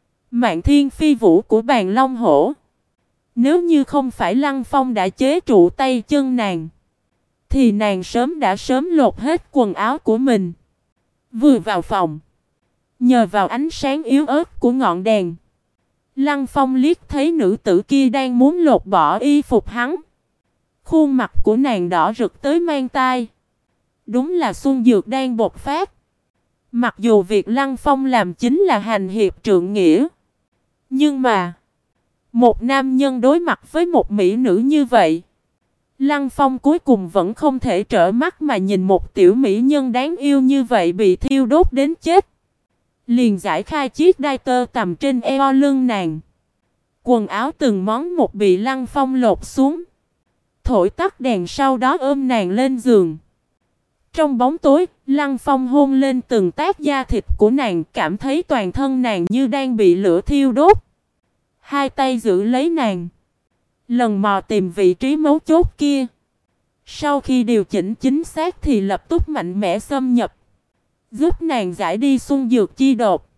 Mạn Thiên Phi Vũ của Bàn Long Hổ. Nếu như không phải Lăng Phong đã chế trụ tay chân nàng, thì nàng sớm lột hết quần áo của mình. Vừa vào phòng, nhờ vào ánh sáng yếu ớt của ngọn đèn, Lăng Phong liếc thấy nữ tử kia đang muốn lột bỏ y phục hắn. Khuôn mặt của nàng đỏ rực tới mang tai. Đúng là xuân dược đang bộc phát. Mặc dù việc Lăng Phong làm chính là hành hiệp trượng nghĩa, nhưng mà một nam nhân đối mặt với một mỹ nữ như vậy, Lăng Phong cuối cùng vẫn không thể trở mắt mà nhìn một tiểu mỹ nhân đáng yêu như vậy bị thiêu đốt đến chết. Liền giải khai chiếc đai tơ tằm trên eo lưng nàng. Quần áo từng món một bị Lăng Phong lột xuống. Thổi tắt đèn, sau đó ôm nàng lên giường. Trong bóng tối, Lăng Phong hôn lên từng tát da thịt của nàng, cảm thấy toàn thân nàng như đang bị lửa thiêu đốt. Hai tay giữ lấy nàng, lần mò tìm vị trí mấu chốt kia. Sau khi điều chỉnh chính xác thì lập tức mạnh mẽ xâm nhập, giúp nàng giải đi xuân dược chi độc.